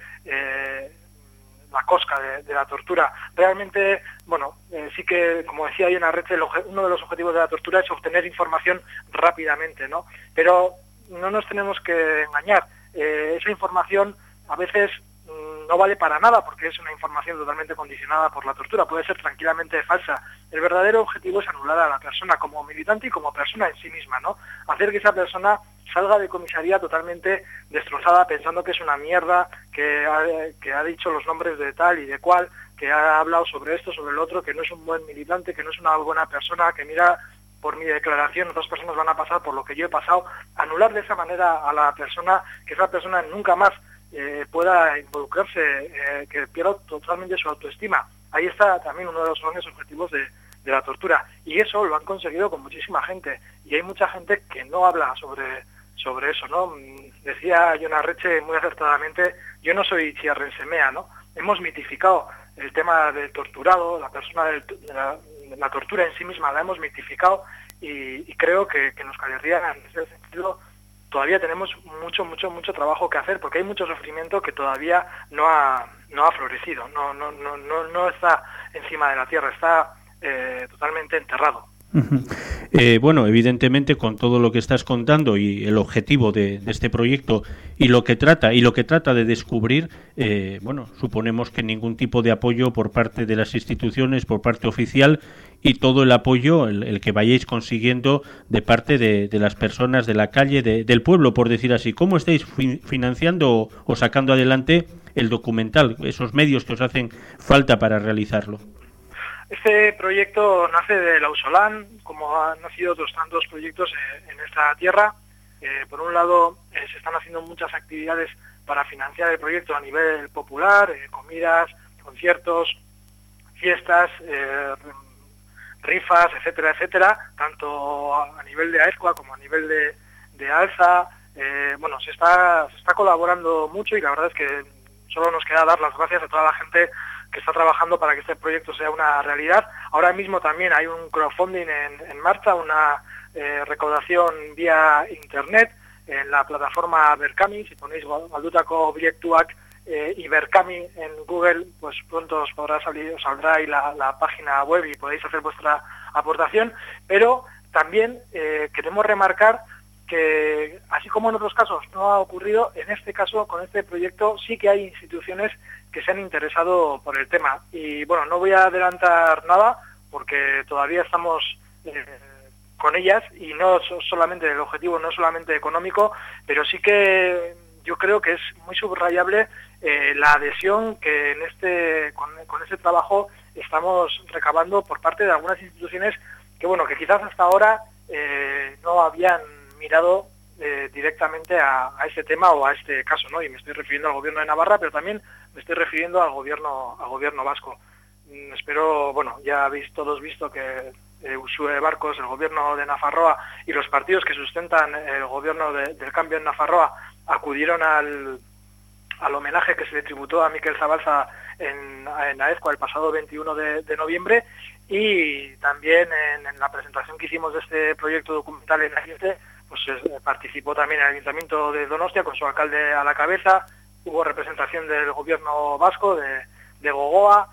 la cosca de la tortura. Realmente, bueno, sí que, como decía Iona Arretxe, uno de los objetivos de la tortura es obtener información rápidamente, ¿no? Pero no nos tenemos que engañar. Esa información a veces no vale para nada, porque es una información totalmente condicionada por la tortura, puede ser tranquilamente falsa. El verdadero objetivo es anular a la persona como militante y como persona en sí misma, ¿no? Hacer que esa persona salga de comisaría totalmente destrozada, pensando que es una mierda, que ha dicho los nombres de tal y de cual, que ha hablado sobre esto, sobre el otro, que no es un buen militante, que no es una buena persona, que mira, por mi declaración otras personas van a pasar por lo que yo he pasado. Anular de esa manera a la persona, que esa persona nunca más pueda involucrarse, que pierda totalmente su autoestima. Ahí está también uno de los grandes objetivos de la tortura, y eso lo han conseguido con muchísima gente, y hay mucha gente que no habla sobre eso, ¿no? Decía Iona Arretxe muy acertadamente, yo no soy Itziar Semea, ¿no? Hemos mitificado el tema del torturado, la persona de la tortura en sí misma la hemos mitificado, y creo que en Euskal Herria, en ese sentido, todavía tenemos mucho trabajo que hacer, porque hay mucho sufrimiento que todavía no ha florecido, no está encima de la tierra, está totalmente enterrado. Bueno, evidentemente, con todo lo que estás contando y el objetivo de este proyecto y lo que trata de descubrir, bueno, suponemos que ningún tipo de apoyo por parte de las instituciones, por parte oficial, y todo el apoyo, el que vayáis consiguiendo de parte de las personas de la calle, del pueblo, por decir así. ¿Cómo estáis financiando o sacando adelante el documental, esos medios que os hacen falta para realizarlo? Este proyecto nace del Auzolan, como han nacido otros tantos proyectos en esta tierra. Por un lado, se están haciendo muchas actividades para financiar el proyecto a nivel popular, comidas, conciertos, fiestas, rifas, etcétera, tanto a nivel de Aezkoa como a nivel de Alza. Bueno, se está colaborando mucho, y la verdad es que solo nos queda dar las gracias a toda la gente que está trabajando para que este proyecto sea una realidad. Ahora mismo también hay un crowdfunding en marcha, una recaudación vía internet en la plataforma Berkami. Si ponéis Galdutako Obiektuak y Berkami en Google, pues pronto os saldrá ahí la página web y podéis hacer vuestra aportación. Pero también queremos remarcar que, así como en otros casos no ha ocurrido, en este caso, con este proyecto, sí que hay instituciones que se han interesado por el tema. Y bueno, no voy a adelantar nada porque todavía estamos con ellas, y no solamente el objetivo no es solamente económico, pero sí que yo creo que es muy subrayable la adhesión que con este trabajo estamos recabando por parte de algunas instituciones que, bueno, que quizás hasta ahora no habían mirado directamente a este tema o a este caso, ¿no? Y me estoy refiriendo al gobierno de Navarra, pero también me estoy refiriendo al gobierno vasco. Espero, bueno, ya habéis todos visto que Uxue Barkos, el gobierno de Nafarroa y los partidos que sustentan el gobierno del cambio en Nafarroa acudieron al homenaje que se le tributó a Mikel Zabalza en Aezkoa el pasado 21 de noviembre, y también en la presentación que hicimos de este proyecto documental en Ariete, pues participó también el Ayuntamiento de Donostia con su alcalde a la cabeza. Hubo representación del gobierno vasco, de Gogora.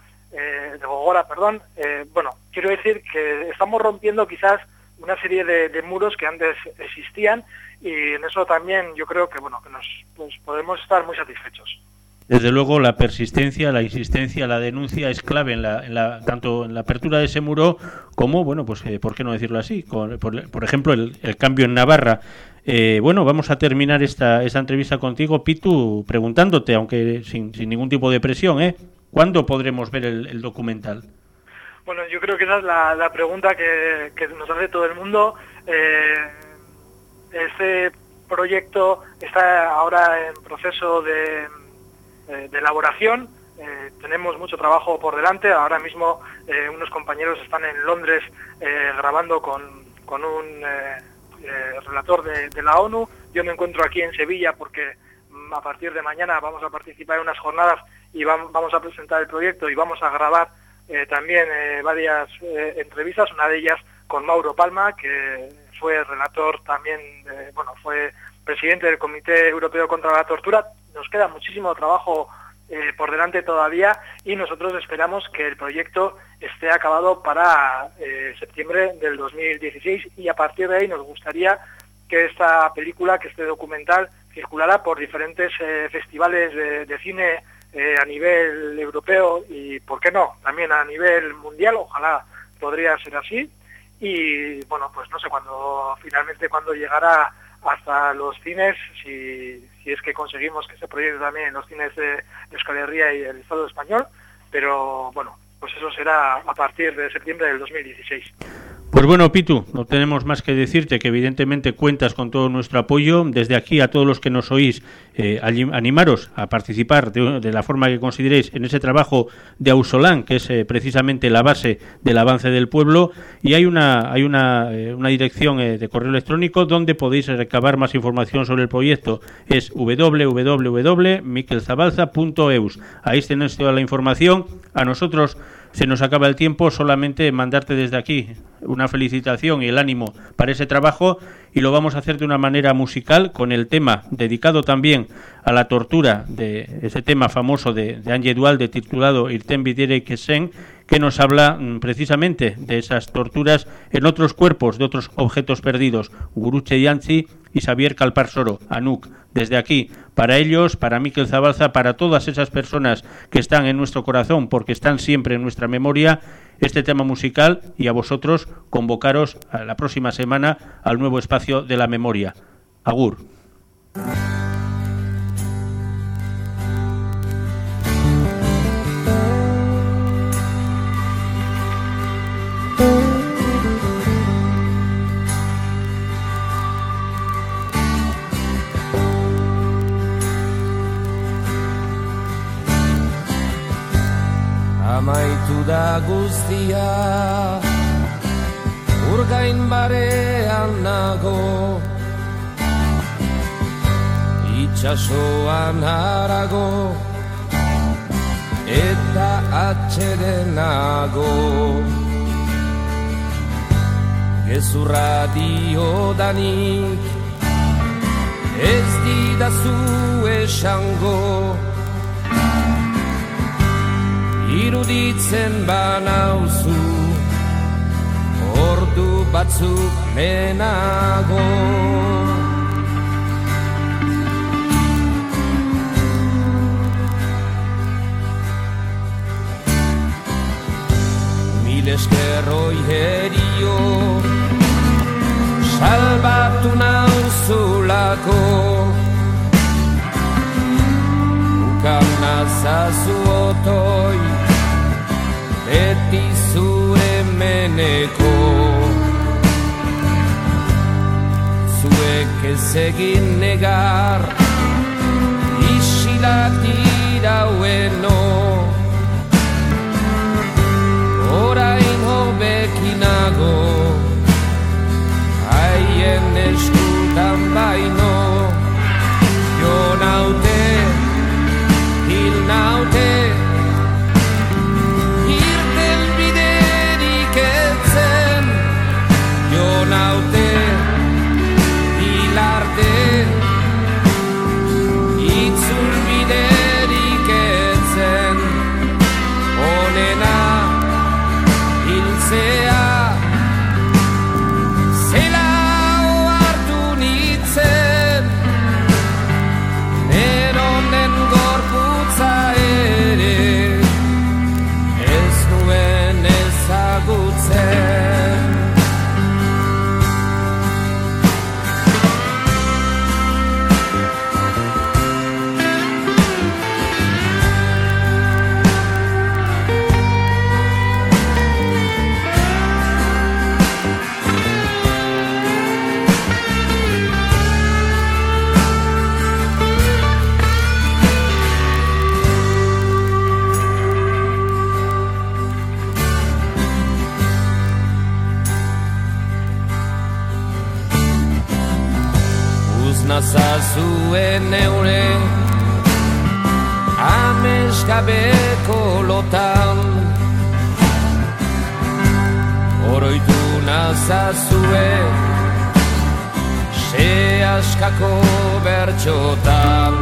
Bueno, quiero decir que estamos rompiendo quizás una serie de muros que antes existían, y en eso también yo creo que nos podemos estar muy satisfechos. Desde luego la persistencia, la insistencia, la denuncia es clave tanto en la apertura de ese muro como, ¿por qué no decirlo así? Por ejemplo, el cambio en Navarra. Vamos a terminar esta entrevista contigo, Pitu, preguntándote, aunque sin ningún tipo de presión, ¿cuándo podremos ver el documental? Bueno, yo creo que esa es la pregunta que nos hace todo el mundo. Este proyecto está ahora en proceso de elaboración. Tenemos mucho trabajo por delante. Ahora mismo unos compañeros están en Londres grabando con un relator de la ONU. Yo me encuentro aquí en Sevilla porque a partir de mañana vamos a participar en unas jornadas y vamos a presentar el proyecto y vamos a grabar también varias entrevistas, una de ellas con Mauro Palma, que fue relator también, fue presidente del Comité Europeo contra la Tortura. Nos queda muchísimo trabajo por delante todavía, y nosotros esperamos que el proyecto esté acabado para septiembre del 2016, y a partir de ahí nos gustaría que esta película, que este documental, circulara por diferentes festivales de cine a nivel europeo y, ¿por qué no?, también a nivel mundial. Ojalá podría ser así. Y pues no sé cuándo llegará hasta los cines, si es que conseguimos que se proyecte también en los cines de Euskal Herria y el Estado español, pero pues eso será a partir de septiembre del 2016. Pues bueno, Pitu, no tenemos más que decirte que evidentemente cuentas con todo nuestro apoyo. Desde aquí, a todos los que nos oís, animaros a participar de la forma que consideréis en ese trabajo de Ausolán, que es precisamente la base del avance del pueblo, y hay una dirección de correo electrónico donde podéis recabar más información sobre el proyecto. Es www.mikelzabalza.eus. Ahí tenéis toda la información. A nosotros se nos acaba el tiempo, solamente mandarte desde aquí una felicitación y el ánimo para ese trabajo, y lo vamos a hacer de una manera musical con el tema dedicado también a la tortura, de ese tema famoso de Ange Dualde titulado Irten bidere kesen, que nos habla precisamente de esas torturas en otros cuerpos de otros objetos perdidos, Gurutze Jantzi y Xavier Calparsoro, Anuk. Desde aquí, para ellos, para Mikel Zabalza, para todas esas personas que están en nuestro corazón, porque están siempre en nuestra memoria, este tema musical, y a vosotros convocaros a la próxima semana al nuevo espacio de la memoria. Agur. Amaitu da guztia, urgain barean nago, itxasoan harago, eta atxerenago. Gezurra diodanik, ez didazu esango, iruditzen banauzu, ordu batzuk lehenago. Mil esker herio, salbatu nauzulako, ukan nazazu otoi, beti zure meneko. Zuek ez egin negar, isilat iraueno, orain hobekinago, haien eskutan baino. Jo naute, hil naute, ezagutzen. Nazazuen neure ameskabeko lotan, oroitu nazazue se askako bertxotan.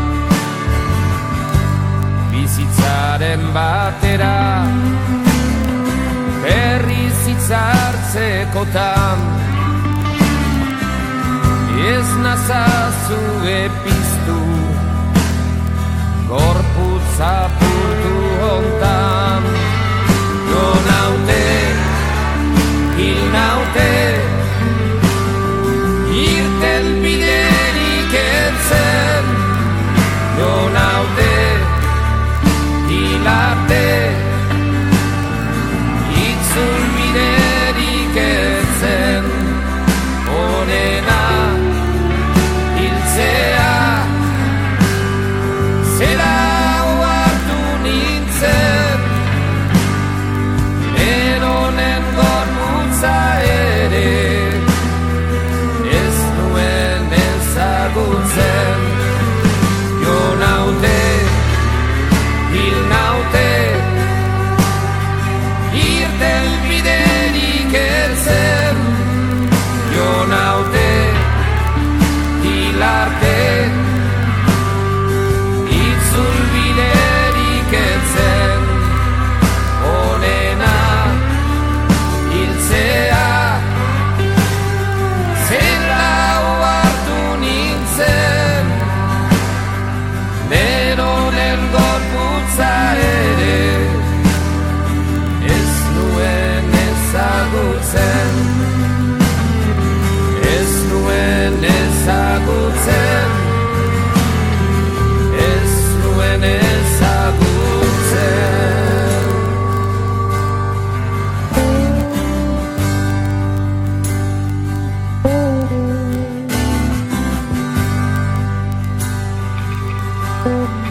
Bizitzaren batera berriz hitzartzekotan, ez nazazue piztu gorputz apurtu hontan. Jo naute, hil naute, irten biderik etzen. Jo naute, hil arte, itzul biderik etzen. Onena zera oartu nintzen, eronen gorputza ere ez nuen ezagutzen. Jo naute, hil naute, irten biderik ertzen. Jo naute, hil arte, biderik etzen. Onena hiltzea zela oartu nintzen, neronen gorputza ere ez nuen ezagutzen. Ez nuen ezagutzen, ezagutzen.